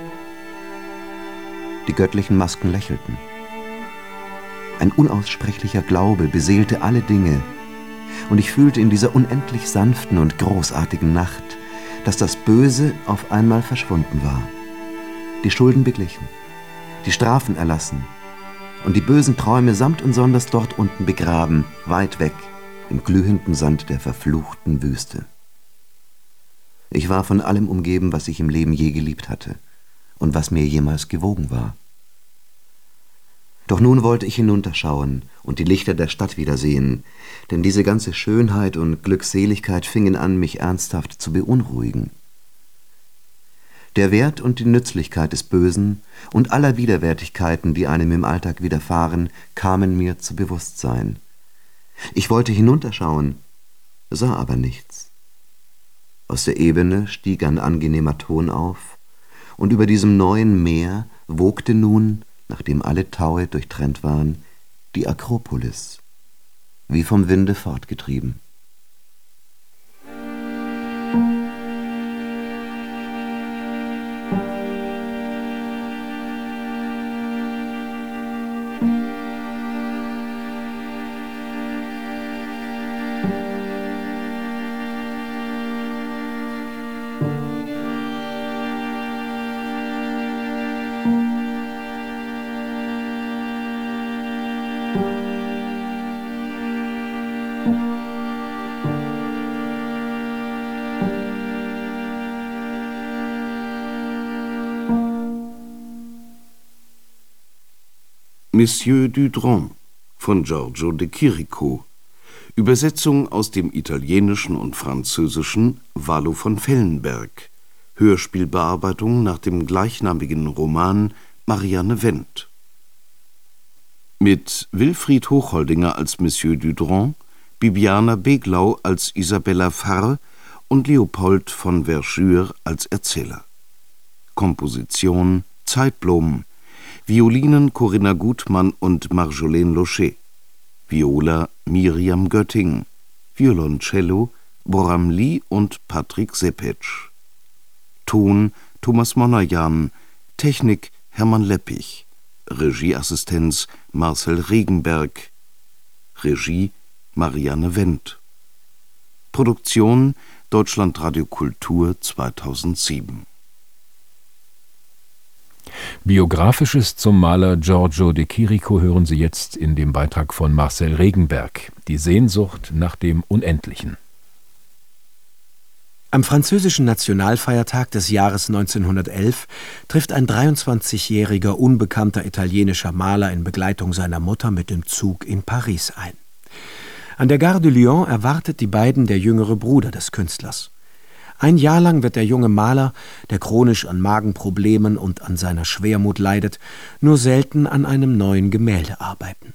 Die göttlichen Masken lächelten. Ein unaussprechlicher Glaube beseelte alle Dinge, und ich fühlte in dieser unendlich sanften und großartigen Nacht, dass das Böse auf einmal verschwunden war. Die Schulden beglichen, die Strafen erlassen und die bösen Träume samt und sonders dort unten begraben, weit weg, im glühenden Sand der verfluchten Wüste. Ich war von allem umgeben, was ich im Leben je geliebt hatte und was mir jemals gewogen war. Doch nun wollte ich hinunterschauen und die Lichter der Stadt wiedersehen, denn diese ganze Schönheit und Glückseligkeit fingen an, mich ernsthaft zu beunruhigen. Der Wert und die Nützlichkeit des Bösen und aller Widerwärtigkeiten, die einem im Alltag widerfahren, kamen mir zu Bewusstsein. Ich wollte hinunterschauen, sah aber nichts. Aus der Ebene stieg ein angenehmer Ton auf, und über diesem neuen Meer wogte nun, nachdem alle Taue durchtrennt waren, die Akropolis, wie vom Winde fortgetrieben. Monsieur Dudron von Giorgio de Chirico. Übersetzung aus dem Italienischen und Französischen Valo von Fellenberg. Hörspielbearbeitung nach dem gleichnamigen Roman Marianne Wendt. Mit Wilfried Hochholdinger als Monsieur Dudron, Bibiana Beglau als Isabella Farr und Leopold von Verschure als Erzähler. Komposition Zeitblom. Violinen Corinna Gutmann und Marjolaine Locher. Viola Miriam Götting. Violoncello Boram Lee und Patrick Sepetsch. Ton Thomas Monajan. Technik Hermann Leppich. Regieassistenz Marcel Regenberg. Regie Marianne Wendt. Produktion Deutschlandradio Kultur zweitausendsieben. Biografisches zum Maler Giorgio de Chirico hören Sie jetzt in dem Beitrag von Marcel Regenberg. Die Sehnsucht nach dem Unendlichen. Am französischen Nationalfeiertag des Jahres neunzehnhundertelf trifft ein dreiundzwanzigjähriger unbekannter italienischer Maler in Begleitung seiner Mutter mit dem Zug in Paris ein. An der Gare de Lyon erwartet die beiden der jüngere Bruder des Künstlers. Ein Jahr lang wird der junge Maler, der chronisch an Magenproblemen und an seiner Schwermut leidet, nur selten an einem neuen Gemälde arbeiten.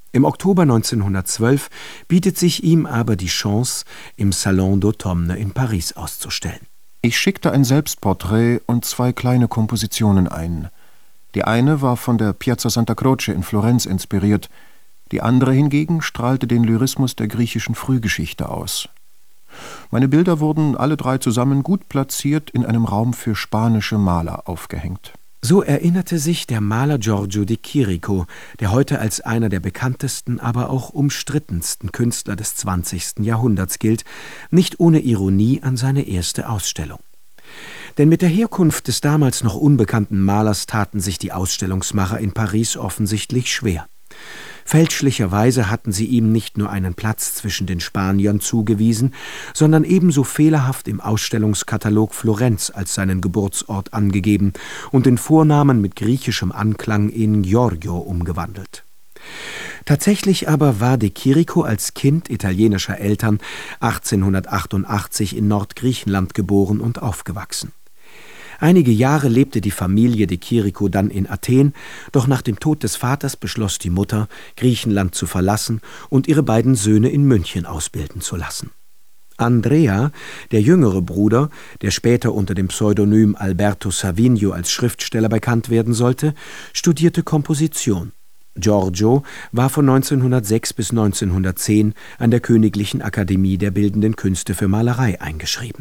Im Oktober neunzehnhundertzwölf bietet sich ihm aber die Chance, im Salon d'Automne in Paris auszustellen. Ich schickte ein Selbstporträt und zwei kleine Kompositionen ein. Die eine war von der Piazza Santa Croce in Florenz inspiriert, die andere hingegen strahlte den Lyrismus der griechischen Frühgeschichte aus. Meine Bilder wurden alle drei zusammen gut platziert in einem Raum für spanische Maler aufgehängt. So erinnerte sich der Maler Giorgio de Chirico, der heute als einer der bekanntesten, aber auch umstrittensten Künstler des zwanzigsten Jahrhunderts gilt, nicht ohne Ironie an seine erste Ausstellung. Denn mit der Herkunft des damals noch unbekannten Malers taten sich die Ausstellungsmacher in Paris offensichtlich schwer. Fälschlicherweise hatten sie ihm nicht nur einen Platz zwischen den Spaniern zugewiesen, sondern ebenso fehlerhaft im Ausstellungskatalog Florenz als seinen Geburtsort angegeben und den Vornamen mit griechischem Anklang in Giorgio umgewandelt. Tatsächlich aber war de Chirico als Kind italienischer Eltern achtzehnhundertachtundachtzig in Nordgriechenland geboren und aufgewachsen. Einige Jahre lebte die Familie de Chirico dann in Athen, doch nach dem Tod des Vaters beschloss die Mutter, Griechenland zu verlassen und ihre beiden Söhne in München ausbilden zu lassen. Andrea, der jüngere Bruder, der später unter dem Pseudonym Alberto Savinio als Schriftsteller bekannt werden sollte, studierte Komposition. Giorgio war von neunzehnhundertsechs bis neunzehnhundertzehn an der Königlichen Akademie der Bildenden Künste für Malerei eingeschrieben.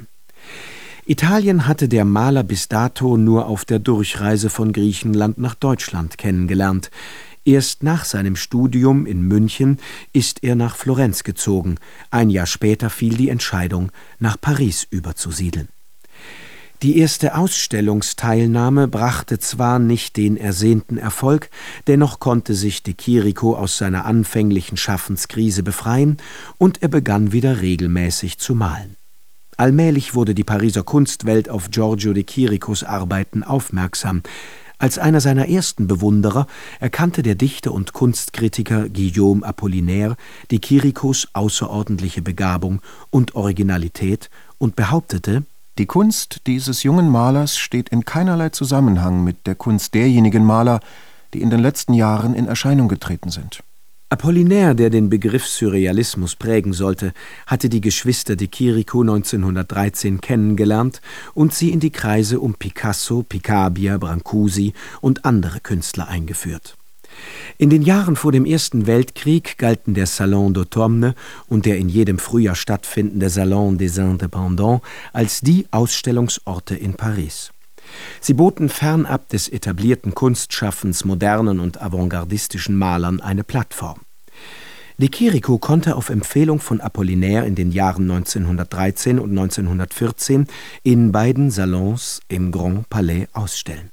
Italien hatte der Maler bis dato nur auf der Durchreise von Griechenland nach Deutschland kennengelernt. Erst nach seinem Studium in München ist er nach Florenz gezogen. Ein Jahr später fiel die Entscheidung, nach Paris überzusiedeln. Die erste Ausstellungsteilnahme brachte zwar nicht den ersehnten Erfolg, dennoch konnte sich de Chirico aus seiner anfänglichen Schaffenskrise befreien und er begann wieder regelmäßig zu malen. Allmählich wurde die Pariser Kunstwelt auf Giorgio de Chiricos Arbeiten aufmerksam. Als einer seiner ersten Bewunderer erkannte der Dichter und Kunstkritiker Guillaume Apollinaire de Chiricos außerordentliche Begabung und Originalität und behauptete: Die Kunst dieses jungen Malers steht in keinerlei Zusammenhang mit der Kunst derjenigen Maler, die in den letzten Jahren in Erscheinung getreten sind. Apollinaire, der den Begriff Surrealismus prägen sollte, hatte die Geschwister de Chirico neunzehnhundertdreizehn kennengelernt und sie in die Kreise um Picasso, Picabia, Brancusi und andere Künstler eingeführt. In den Jahren vor dem Ersten Weltkrieg galten der Salon d'Automne und der in jedem Frühjahr stattfindende Salon des Indépendants als die Ausstellungsorte in Paris. Sie boten fernab des etablierten Kunstschaffens modernen und avantgardistischen Malern eine Plattform. De Chirico konnte auf Empfehlung von Apollinaire in den Jahren neunzehnhundertdreizehn und neunzehnhundertvierzehn in beiden Salons im Grand Palais ausstellen.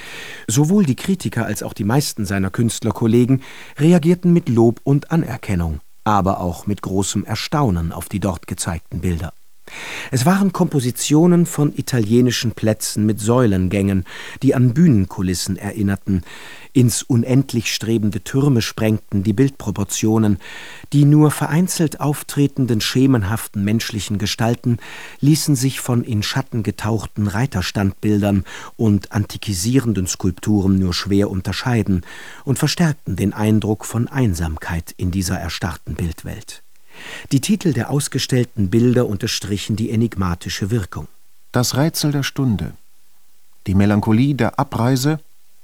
Sowohl die Kritiker als auch die meisten seiner Künstlerkollegen reagierten mit Lob und Anerkennung, aber auch mit großem Erstaunen auf die dort gezeigten Bilder. Es waren Kompositionen von italienischen Plätzen mit Säulengängen, die an Bühnenkulissen erinnerten. Ins unendlich strebende Türme sprengten die Bildproportionen. Die nur vereinzelt auftretenden schemenhaften menschlichen Gestalten ließen sich von in Schatten getauchten Reiterstandbildern und antikisierenden Skulpturen nur schwer unterscheiden und verstärkten den Eindruck von Einsamkeit in dieser erstarrten Bildwelt. Die Titel der ausgestellten Bilder unterstrichen die enigmatische Wirkung. Das Rätsel der Stunde, die Melancholie der Abreise,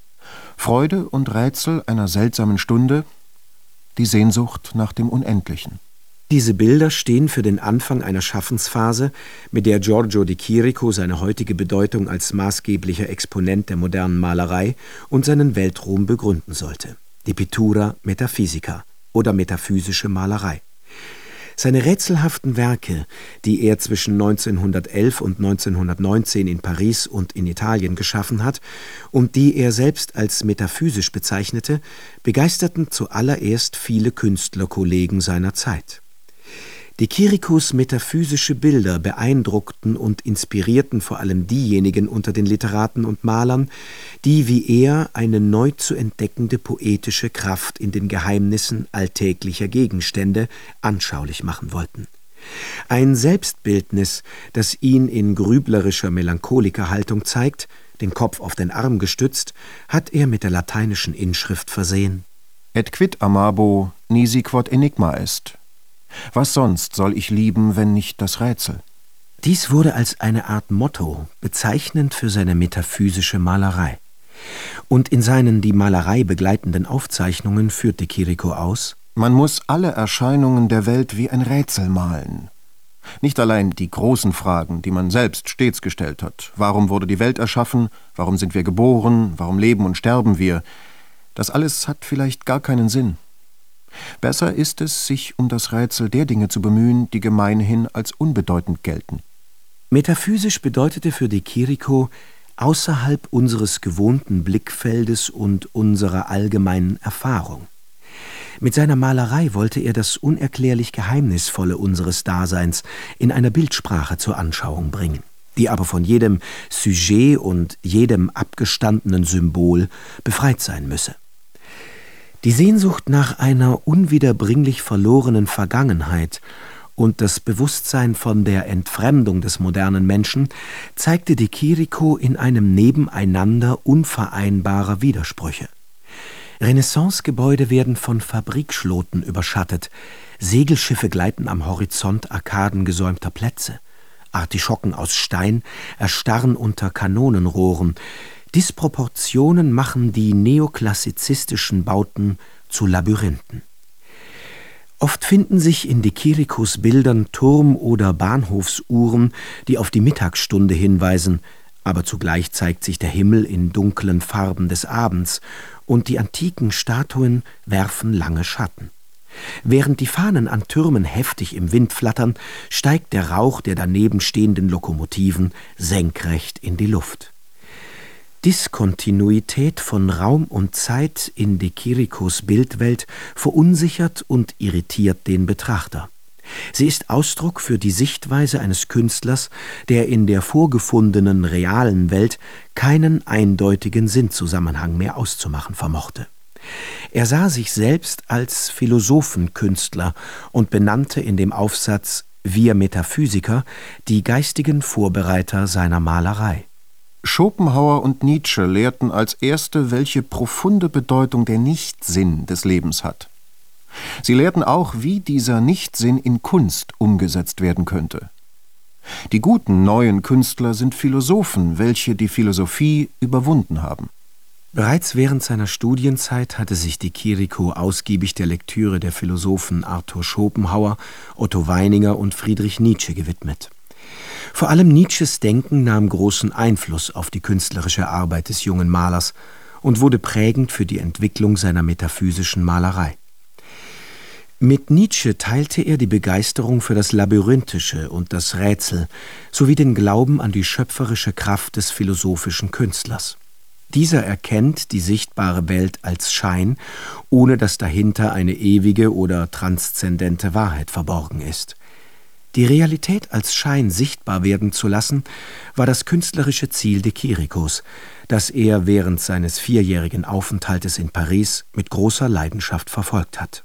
Freude und Rätsel einer seltsamen Stunde, die Sehnsucht nach dem Unendlichen. Diese Bilder stehen für den Anfang einer Schaffensphase, mit der Giorgio de Chirico seine heutige Bedeutung als maßgeblicher Exponent der modernen Malerei und seinen Weltruhm begründen sollte. Die Pittura Metaphysica oder metaphysische Malerei. Seine rätselhaften Werke, die er zwischen neunzehnhundertelf und neunzehnhundertneunzehn in Paris und in Italien geschaffen hat und die er selbst als metaphysisch bezeichnete, begeisterten zuallererst viele Künstlerkollegen seiner Zeit. De Chiricos metaphysische Bilder beeindruckten und inspirierten vor allem diejenigen unter den Literaten und Malern, die wie er eine neu zu entdeckende poetische Kraft in den Geheimnissen alltäglicher Gegenstände anschaulich machen wollten. Ein Selbstbildnis, das ihn in grüblerischer Melancholikerhaltung zeigt, den Kopf auf den Arm gestützt, hat er mit der lateinischen Inschrift versehen: Et quid amabo nisi quod enigma est. Was sonst soll ich lieben, wenn nicht das Rätsel? Dies wurde als eine Art Motto bezeichnend für seine metaphysische Malerei. Und in seinen die Malerei begleitenden Aufzeichnungen führt de Chirico aus: Man muss alle Erscheinungen der Welt wie ein Rätsel malen. Nicht allein die großen Fragen, die man selbst stets gestellt hat. Warum wurde die Welt erschaffen? Warum sind wir geboren? Warum leben und sterben wir? Das alles hat vielleicht gar keinen Sinn. Besser ist es, sich um das Rätsel der Dinge zu bemühen, die gemeinhin als unbedeutend gelten. Metaphysisch bedeutete für de Chirico außerhalb unseres gewohnten Blickfeldes und unserer allgemeinen Erfahrung. Mit seiner Malerei wollte er das unerklärlich Geheimnisvolle unseres Daseins in einer Bildsprache zur Anschauung bringen, die aber von jedem Sujet und jedem abgestandenen Symbol befreit sein müsse. Die Sehnsucht nach einer unwiederbringlich verlorenen Vergangenheit und das Bewusstsein von der Entfremdung des modernen Menschen zeigte de Chirico in einem Nebeneinander unvereinbarer Widersprüche. Renaissancegebäude werden von Fabrikschloten überschattet, Segelschiffe gleiten am Horizont arkadengesäumter Plätze, Artischocken aus Stein erstarren unter Kanonenrohren, Disproportionen machen die neoklassizistischen Bauten zu Labyrinthen. Oft finden sich in de Chiricos Bildern Turm- oder Bahnhofsuhren, die auf die Mittagsstunde hinweisen, aber zugleich zeigt sich der Himmel in dunklen Farben des Abends und die antiken Statuen werfen lange Schatten. Während die Fahnen an Türmen heftig im Wind flattern, steigt der Rauch der daneben stehenden Lokomotiven senkrecht in die Luft. Diskontinuität von Raum und Zeit in de Chiricos Bildwelt verunsichert und irritiert den Betrachter. Sie ist Ausdruck für die Sichtweise eines Künstlers, der in der vorgefundenen realen Welt keinen eindeutigen Sinnzusammenhang mehr auszumachen vermochte. Er sah sich selbst als Philosophenkünstler und benannte in dem Aufsatz »Wir Metaphysiker« die geistigen Vorbereiter seiner Malerei. Schopenhauer und Nietzsche lehrten als erste, welche profunde Bedeutung der Nichtsinn des Lebens hat. Sie lehrten auch, wie dieser Nichtsinn in Kunst umgesetzt werden könnte. Die guten neuen Künstler sind Philosophen, welche die Philosophie überwunden haben. Bereits während seiner Studienzeit hatte sich de Chirico ausgiebig der Lektüre der Philosophen Arthur Schopenhauer, Otto Weininger und Friedrich Nietzsche gewidmet. Vor allem Nietzsches Denken nahm großen Einfluss auf die künstlerische Arbeit des jungen Malers und wurde prägend für die Entwicklung seiner metaphysischen Malerei. Mit Nietzsche teilte er die Begeisterung für das Labyrinthische und das Rätsel sowie den Glauben an die schöpferische Kraft des philosophischen Künstlers. Dieser erkennt die sichtbare Welt als Schein, ohne dass dahinter eine ewige oder transzendente Wahrheit verborgen ist. Die Realität als Schein sichtbar werden zu lassen, war das künstlerische Ziel de Chiricos, das er während seines vierjährigen Aufenthaltes in Paris mit großer Leidenschaft verfolgt hat.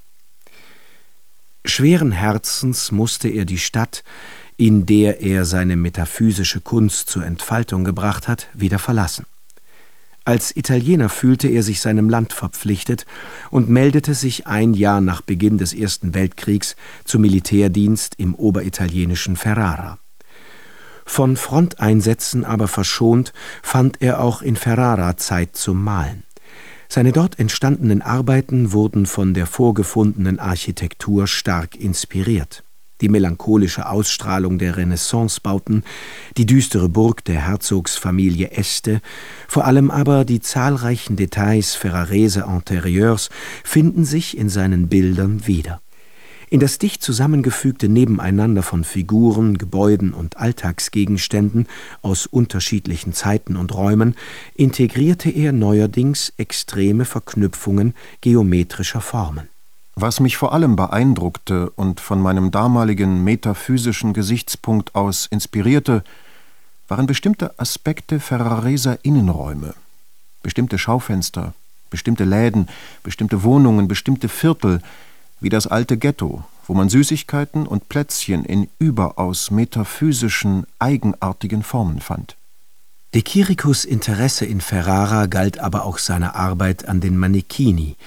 Schweren Herzens musste er die Stadt, in der er seine metaphysische Kunst zur Entfaltung gebracht hat, wieder verlassen. Als Italiener fühlte er sich seinem Land verpflichtet und meldete sich ein Jahr nach Beginn des Ersten Weltkriegs zum Militärdienst im oberitalienischen Ferrara. Von Fronteinsätzen aber verschont, fand er auch in Ferrara Zeit zum Malen. Seine dort entstandenen Arbeiten wurden von der vorgefundenen Architektur stark inspiriert. Die melancholische Ausstrahlung der Renaissancebauten, die düstere Burg der Herzogsfamilie Este, vor allem aber die zahlreichen Details ferrarese Interieurs finden sich in seinen Bildern wieder. In das dicht zusammengefügte Nebeneinander von Figuren, Gebäuden und Alltagsgegenständen aus unterschiedlichen Zeiten und Räumen integrierte er neuerdings extreme Verknüpfungen geometrischer Formen. Was mich vor allem beeindruckte und von meinem damaligen metaphysischen Gesichtspunkt aus inspirierte, waren bestimmte Aspekte ferrareser Innenräume, bestimmte Schaufenster, bestimmte Läden, bestimmte Wohnungen, bestimmte Viertel, wie das alte Ghetto, wo man Süßigkeiten und Plätzchen in überaus metaphysischen, eigenartigen Formen fand. De Chiricos Interesse in Ferrara galt aber auch seiner Arbeit an den Manichini,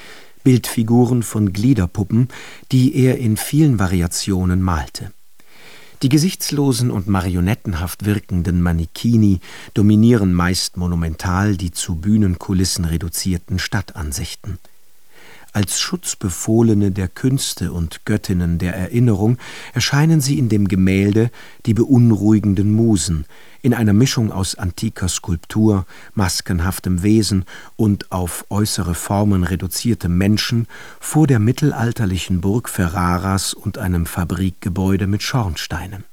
Bildfiguren von Gliederpuppen, die er in vielen Variationen malte. Die gesichtslosen und marionettenhaft wirkenden Manikini dominieren meist monumental die zu Bühnenkulissen reduzierten Stadtansichten. Als Schutzbefohlene der Künste und Göttinnen der Erinnerung erscheinen sie in dem Gemälde die beunruhigenden Musen, in einer Mischung aus antiker Skulptur, maskenhaftem Wesen und auf äußere Formen reduziertem Menschen vor der mittelalterlichen Burg Ferraras und einem Fabrikgebäude mit Schornsteinen.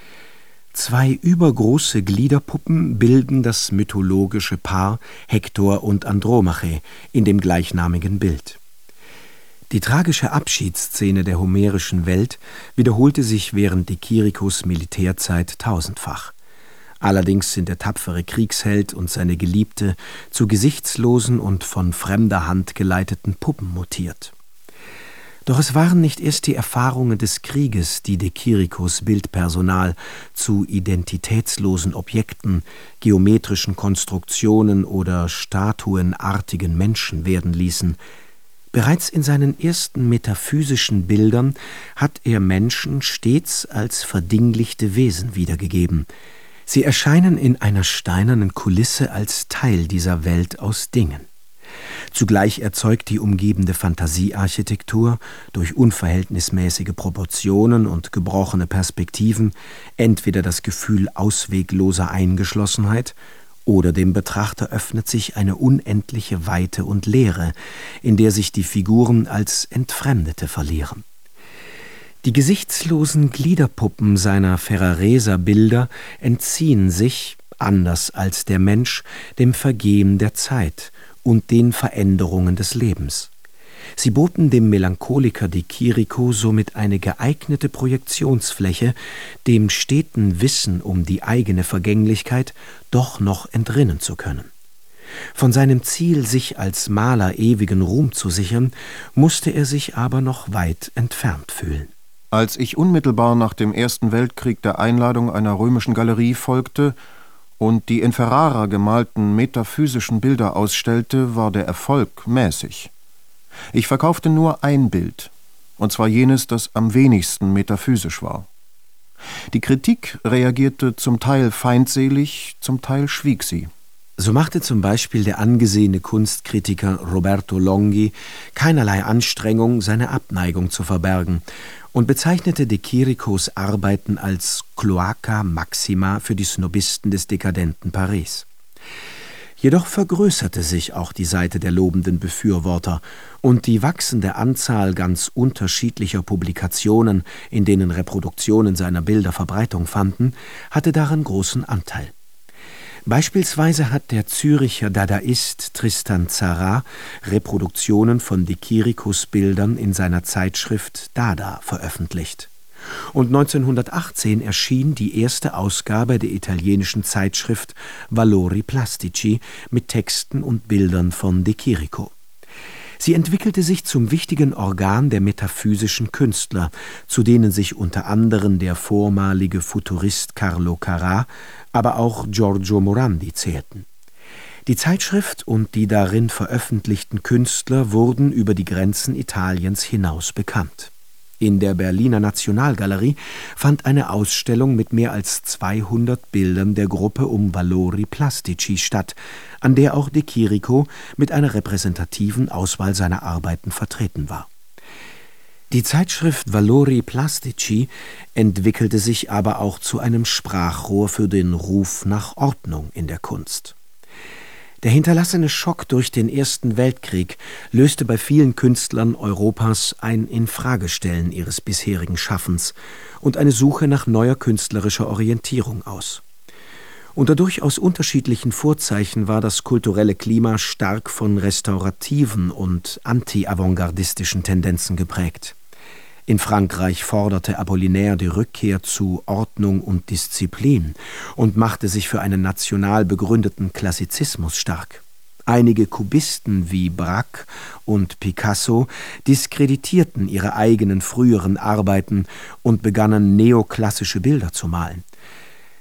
Zwei übergroße Gliederpuppen bilden das mythologische Paar Hektor und Andromache in dem gleichnamigen Bild. Die tragische Abschiedsszene der homerischen Welt wiederholte sich während de Chiricos Militärzeit tausendfach. Allerdings sind der tapfere Kriegsheld und seine Geliebte zu gesichtslosen und von fremder Hand geleiteten Puppen mutiert. Doch es waren nicht erst die Erfahrungen des Krieges, die de Chiricos Bildpersonal zu identitätslosen Objekten, geometrischen Konstruktionen oder statuenartigen Menschen werden ließen. Bereits in seinen ersten metaphysischen Bildern hat er Menschen stets als verdinglichte Wesen wiedergegeben. Sie erscheinen in einer steinernen Kulisse als Teil dieser Welt aus Dingen. Zugleich erzeugt die umgebende Fantasiearchitektur durch unverhältnismäßige Proportionen und gebrochene Perspektiven entweder das Gefühl auswegloser Eingeschlossenheit, oder dem Betrachter öffnet sich eine unendliche Weite und Leere, in der sich die Figuren als Entfremdete verlieren. Die gesichtslosen Gliederpuppen seiner Ferrareser-Bilder entziehen sich, anders als der Mensch, dem Vergehen der Zeit und den Veränderungen des Lebens. Sie boten dem Melancholiker de Chirico somit eine geeignete Projektionsfläche, dem steten Wissen um die eigene Vergänglichkeit doch noch entrinnen zu können. Von seinem Ziel, sich als Maler ewigen Ruhm zu sichern, musste er sich aber noch weit entfernt fühlen. Als ich unmittelbar nach dem Ersten Weltkrieg der Einladung einer römischen Galerie folgte und die in Ferrara gemalten metaphysischen Bilder ausstellte, war der Erfolg mäßig. Ich verkaufte nur ein Bild, und zwar jenes, das am wenigsten metaphysisch war. Die Kritik reagierte zum Teil feindselig, zum Teil schwieg sie. So machte zum Beispiel der angesehene Kunstkritiker Roberto Longhi keinerlei Anstrengung, seine Abneigung zu verbergen und bezeichnete de Chiricos Arbeiten als Cloaca Maxima für die Snobisten des dekadenten Paris. Jedoch vergrößerte sich auch die Seite der lobenden Befürworter, und die wachsende Anzahl ganz unterschiedlicher Publikationen, in denen Reproduktionen seiner Bilder Verbreitung fanden, hatte daran großen Anteil. Beispielsweise hat der Züricher Dadaist Tristan Tzara Reproduktionen von de Chiricos Bildern in seiner Zeitschrift Dada veröffentlicht. Und neunzehnhundertachtzehn erschien die erste Ausgabe der italienischen Zeitschrift Valori Plastici mit Texten und Bildern von de Chirico. Sie entwickelte sich zum wichtigen Organ der metaphysischen Künstler, zu denen sich unter anderem der vormalige Futurist Carlo Carrà, aber auch Giorgio Morandi zählten. Die Zeitschrift und die darin veröffentlichten Künstler wurden über die Grenzen Italiens hinaus bekannt. In der Berliner Nationalgalerie fand eine Ausstellung mit mehr als zweihundert Bildern der Gruppe um Valori Plastici statt, an der auch de Chirico mit einer repräsentativen Auswahl seiner Arbeiten vertreten war. Die Zeitschrift Valori Plastici entwickelte sich aber auch zu einem Sprachrohr für den Ruf nach Ordnung in der Kunst. Der hinterlassene Schock durch den Ersten Weltkrieg löste bei vielen Künstlern Europas ein Infragestellen ihres bisherigen Schaffens und eine Suche nach neuer künstlerischer Orientierung aus. Unter durchaus unterschiedlichen Vorzeichen war das kulturelle Klima stark von restaurativen und anti-avantgardistischen Tendenzen geprägt. In Frankreich forderte Apollinaire die Rückkehr zu Ordnung und Disziplin und machte sich für einen national begründeten Klassizismus stark. Einige Kubisten wie Braque und Picasso diskreditierten ihre eigenen früheren Arbeiten und begannen neoklassische Bilder zu malen.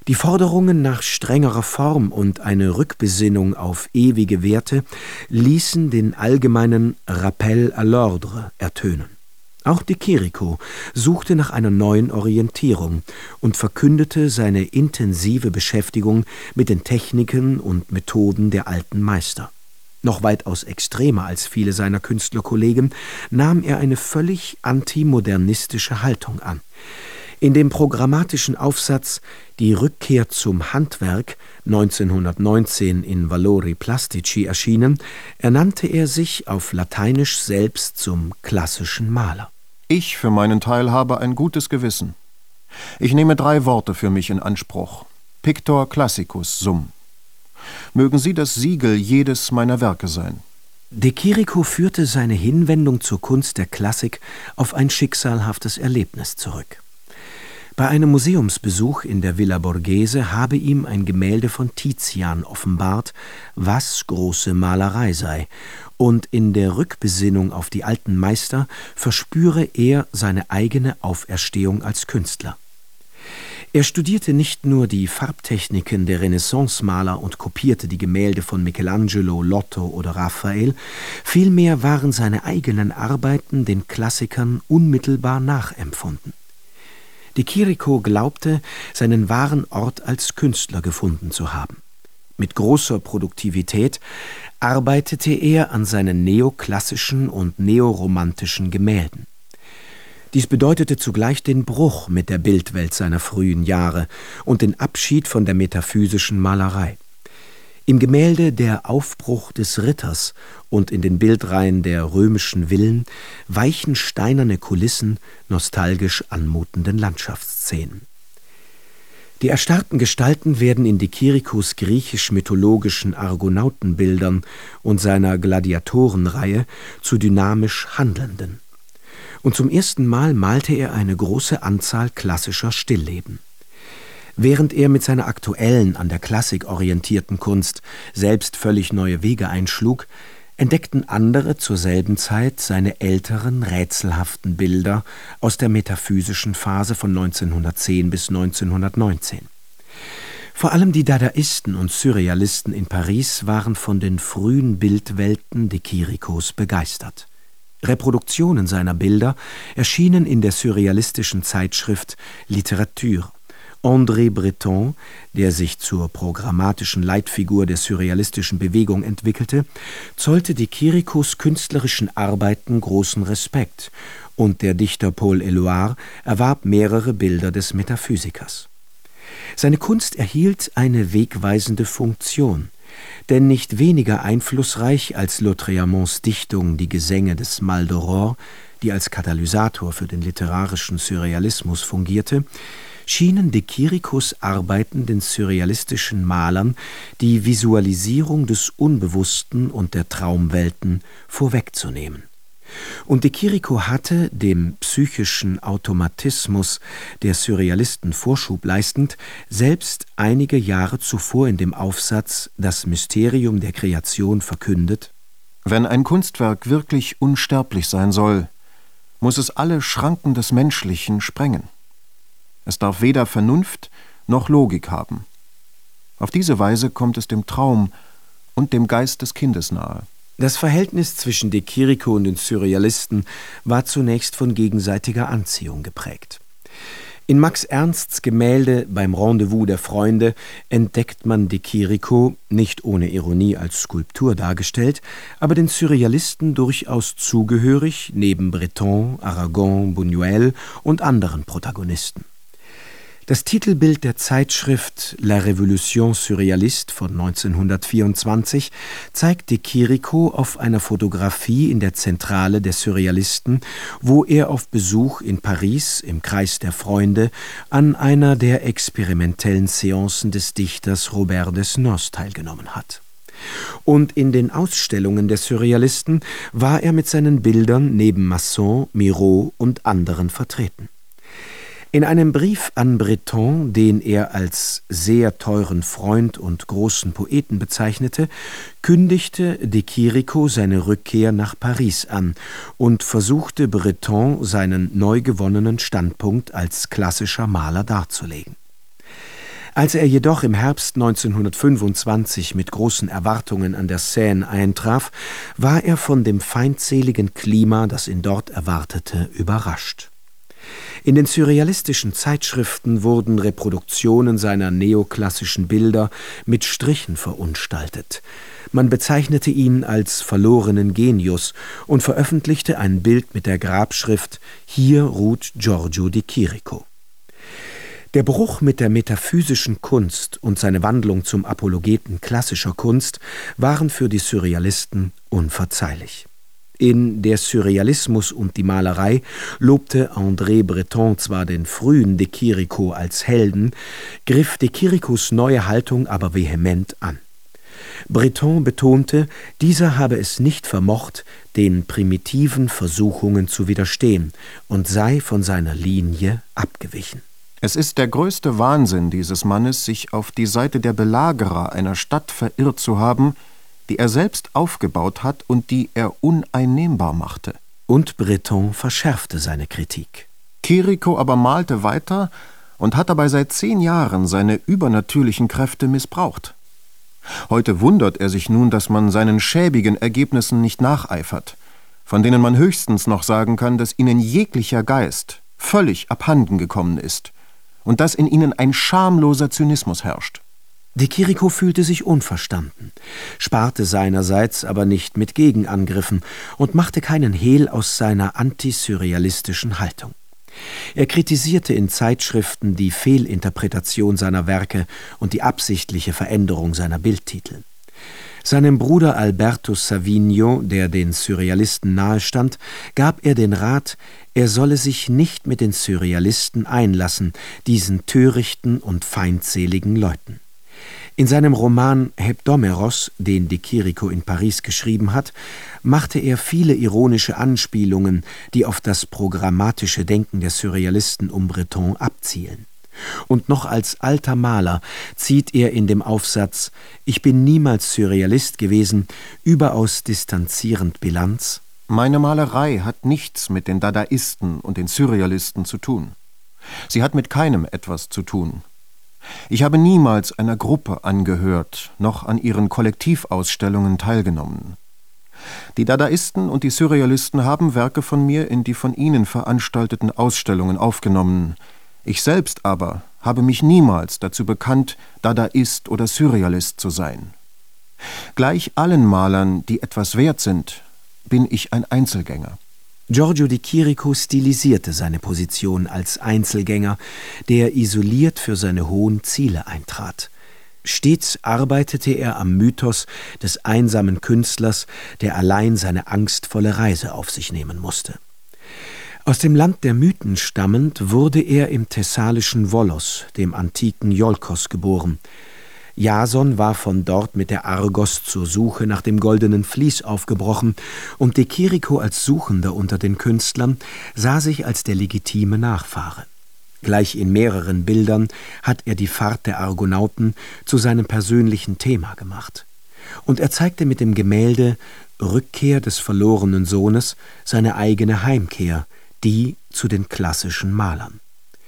Die Forderungen nach strengerer Form und eine Rückbesinnung auf ewige Werte ließen den allgemeinen Rappel à l'ordre ertönen. Auch de Chirico suchte nach einer neuen Orientierung und verkündete seine intensive Beschäftigung mit den Techniken und Methoden der alten Meister. Noch weitaus extremer als viele seiner Künstlerkollegen nahm er eine völlig antimodernistische Haltung an. In dem programmatischen Aufsatz »Die Rückkehr zum Handwerk«, neunzehnhundertneunzehn in Valori Plastici erschienen, ernannte er sich auf Lateinisch selbst zum klassischen Maler. Ich für meinen Teil habe ein gutes Gewissen. Ich nehme drei Worte für mich in Anspruch. Pictor classicus sum. Mögen sie das Siegel jedes meiner Werke sein. De Chirico führte seine Hinwendung zur Kunst der Klassik auf ein schicksalhaftes Erlebnis zurück. Bei einem Museumsbesuch in der Villa Borghese habe ihm ein Gemälde von Tizian offenbart, was große Malerei sei, und in der Rückbesinnung auf die alten Meister verspüre er seine eigene Auferstehung als Künstler. Er studierte nicht nur die Farbtechniken der Renaissance-Maler und kopierte die Gemälde von Michelangelo, Lotto oder Raphael, vielmehr waren seine eigenen Arbeiten den Klassikern unmittelbar nachempfunden. De Chirico glaubte, seinen wahren Ort als Künstler gefunden zu haben. Mit großer Produktivität arbeitete er an seinen neoklassischen und neoromantischen Gemälden. Dies bedeutete zugleich den Bruch mit der Bildwelt seiner frühen Jahre und den Abschied von der metaphysischen Malerei. Im Gemälde »Der Aufbruch des Ritters« und in den Bildreihen der römischen Villen weichen steinerne Kulissen nostalgisch anmutenden Landschaftsszenen. Die erstarrten Gestalten werden in de Chiricos griechisch-mythologischen Argonautenbildern und seiner Gladiatorenreihe zu dynamisch Handelnden. Und zum ersten Mal malte er eine große Anzahl klassischer Stillleben. Während er mit seiner aktuellen, an der Klassik orientierten Kunst selbst völlig neue Wege einschlug, entdeckten andere zur selben Zeit seine älteren, rätselhaften Bilder aus der metaphysischen Phase von neunzehnhundertzehn bis neunzehnhundertneunzehn. Vor allem die Dadaisten und Surrealisten in Paris waren von den frühen Bildwelten de Chiricos begeistert. Reproduktionen seiner Bilder erschienen in der surrealistischen Zeitschrift Littérature. André Breton, der sich zur programmatischen Leitfigur der surrealistischen Bewegung entwickelte, zollte de Chiricos künstlerischen Arbeiten großen Respekt, und der Dichter Paul Éluard erwarb mehrere Bilder des Metaphysikers. Seine Kunst erhielt eine wegweisende Funktion, denn nicht weniger einflussreich als Lautréamonts Dichtung »Die Gesänge des Mal d'Aurore«, die als Katalysator für den literarischen Surrealismus fungierte, schienen de Chiricos Arbeiten den surrealistischen Malern die Visualisierung des Unbewussten und der Traumwelten vorwegzunehmen. Und de Chirico hatte, dem psychischen Automatismus der Surrealisten Vorschub leistend, selbst einige Jahre zuvor in dem Aufsatz »Das Mysterium der Kreation« verkündet: Wenn ein Kunstwerk wirklich unsterblich sein soll, muss es alle Schranken des Menschlichen sprengen. Es darf weder Vernunft noch Logik haben. Auf diese Weise kommt es dem Traum und dem Geist des Kindes nahe. Das Verhältnis zwischen de Chirico und den Surrealisten war zunächst von gegenseitiger Anziehung geprägt. In Max Ernsts Gemälde »Beim Rendezvous der Freunde« entdeckt man de Chirico, nicht ohne Ironie als Skulptur dargestellt, aber den Surrealisten durchaus zugehörig, neben Breton, Aragon, Buñuel und anderen Protagonisten. Das Titelbild der Zeitschrift »La Révolution Surréaliste« von neunzehnhundertvierundzwanzig zeigt de Chirico auf einer Fotografie in der Zentrale der Surrealisten, wo er auf Besuch in Paris im Kreis der Freunde an einer der experimentellen Seancen des Dichters Robert Desnos teilgenommen hat. Und in den Ausstellungen der Surrealisten war er mit seinen Bildern neben Masson, Miro und anderen vertreten. In einem Brief an Breton, den er als sehr teuren Freund und großen Poeten bezeichnete, kündigte de Chirico seine Rückkehr nach Paris an und versuchte Breton seinen neu gewonnenen Standpunkt als klassischer Maler darzulegen. Als er jedoch im Herbst neunzehnhundertfünfundzwanzig mit großen Erwartungen an der Seine eintraf, war er von dem feindseligen Klima, das ihn dort erwartete, überrascht. In den surrealistischen Zeitschriften wurden Reproduktionen seiner neoklassischen Bilder mit Strichen verunstaltet. Man bezeichnete ihn als verlorenen Genius und veröffentlichte ein Bild mit der Grabschrift »Hier ruht Giorgio di Chirico«. Der Bruch mit der metaphysischen Kunst und seine Wandlung zum Apologeten klassischer Kunst waren für die Surrealisten unverzeihlich. In »Der Surrealismus und die Malerei« lobte André Breton zwar den frühen de Chirico als Helden, griff de Chiricos neue Haltung aber vehement an. Breton betonte, dieser habe es nicht vermocht, den primitiven Versuchungen zu widerstehen und sei von seiner Linie abgewichen. Es ist der größte Wahnsinn dieses Mannes, sich auf die Seite der Belagerer einer Stadt verirrt zu haben, die er selbst aufgebaut hat und die er uneinnehmbar machte. Und Breton verschärfte seine Kritik. Chirico aber malte weiter und hat dabei seit zehn Jahren seine übernatürlichen Kräfte missbraucht. Heute wundert er sich nun, dass man seinen schäbigen Ergebnissen nicht nacheifert, von denen man höchstens noch sagen kann, dass ihnen jeglicher Geist völlig abhanden gekommen ist und dass in ihnen ein schamloser Zynismus herrscht. De Chirico fühlte sich unverstanden, sparte seinerseits aber nicht mit Gegenangriffen und machte keinen Hehl aus seiner antisurrealistischen Haltung. Er kritisierte in Zeitschriften die Fehlinterpretation seiner Werke und die absichtliche Veränderung seiner Bildtitel. Seinem Bruder Alberto Savigno, der den Surrealisten nahestand, gab er den Rat, er solle sich nicht mit den Surrealisten einlassen, diesen törichten und feindseligen Leuten. In seinem Roman Hebdomeros, den de Chirico in Paris geschrieben hat, machte er viele ironische Anspielungen, die auf das programmatische Denken der Surrealisten um Breton abzielen. Und noch als alter Maler zieht er in dem Aufsatz »Ich bin niemals Surrealist gewesen« überaus distanzierend Bilanz: »Meine Malerei hat nichts mit den Dadaisten und den Surrealisten zu tun. Sie hat mit keinem etwas zu tun. Ich habe niemals einer Gruppe angehört, noch an ihren Kollektivausstellungen teilgenommen. Die Dadaisten und die Surrealisten haben Werke von mir in die von ihnen veranstalteten Ausstellungen aufgenommen. Ich selbst aber habe mich niemals dazu bekannt, Dadaist oder Surrealist zu sein. Gleich allen Malern, die etwas wert sind, bin ich ein Einzelgänger.« Giorgio di Chirico stilisierte seine Position als Einzelgänger, der isoliert für seine hohen Ziele eintrat. Stets arbeitete er am Mythos des einsamen Künstlers, der allein seine angstvolle Reise auf sich nehmen musste. Aus dem Land der Mythen stammend wurde er im thessalischen Volos, dem antiken Iolkos, geboren. Jason war von dort mit der Argos zur Suche nach dem goldenen Vlies aufgebrochen, und de Chirico als Suchender unter den Künstlern sah sich als der legitime Nachfahre. Gleich in mehreren Bildern hat er die Fahrt der Argonauten zu seinem persönlichen Thema gemacht. Und er zeigte mit dem Gemälde »Rückkehr des verlorenen Sohnes« seine eigene Heimkehr, die zu den klassischen Malern.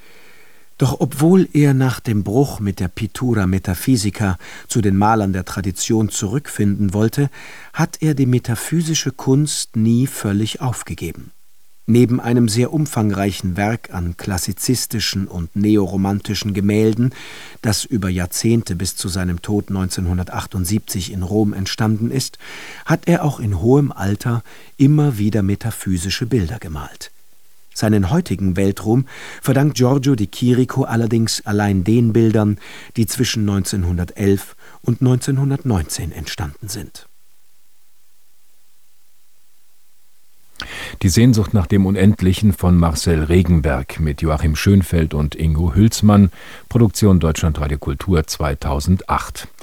Doch obwohl er nach dem Bruch mit der Pittura Metaphysica zu den Malern der Tradition zurückfinden wollte, hat er die metaphysische Kunst nie völlig aufgegeben. Neben einem sehr umfangreichen Werk an klassizistischen und neoromantischen Gemälden, das über Jahrzehnte bis zu seinem Tod neunzehnhundertachtundsiebzig in Rom entstanden ist, hat er auch in hohem Alter immer wieder metaphysische Bilder gemalt. Seinen heutigen Weltruhm verdankt Giorgio di Chirico allerdings allein den Bildern, die zwischen neunzehnhundertelf und neunzehnhundertneunzehn entstanden sind. Die Sehnsucht nach dem Unendlichen von Marcel Regenberg mit Joachim Schönfeld und Ingo Hülsmann, Produktion Deutschlandradio Kultur zweitausendacht.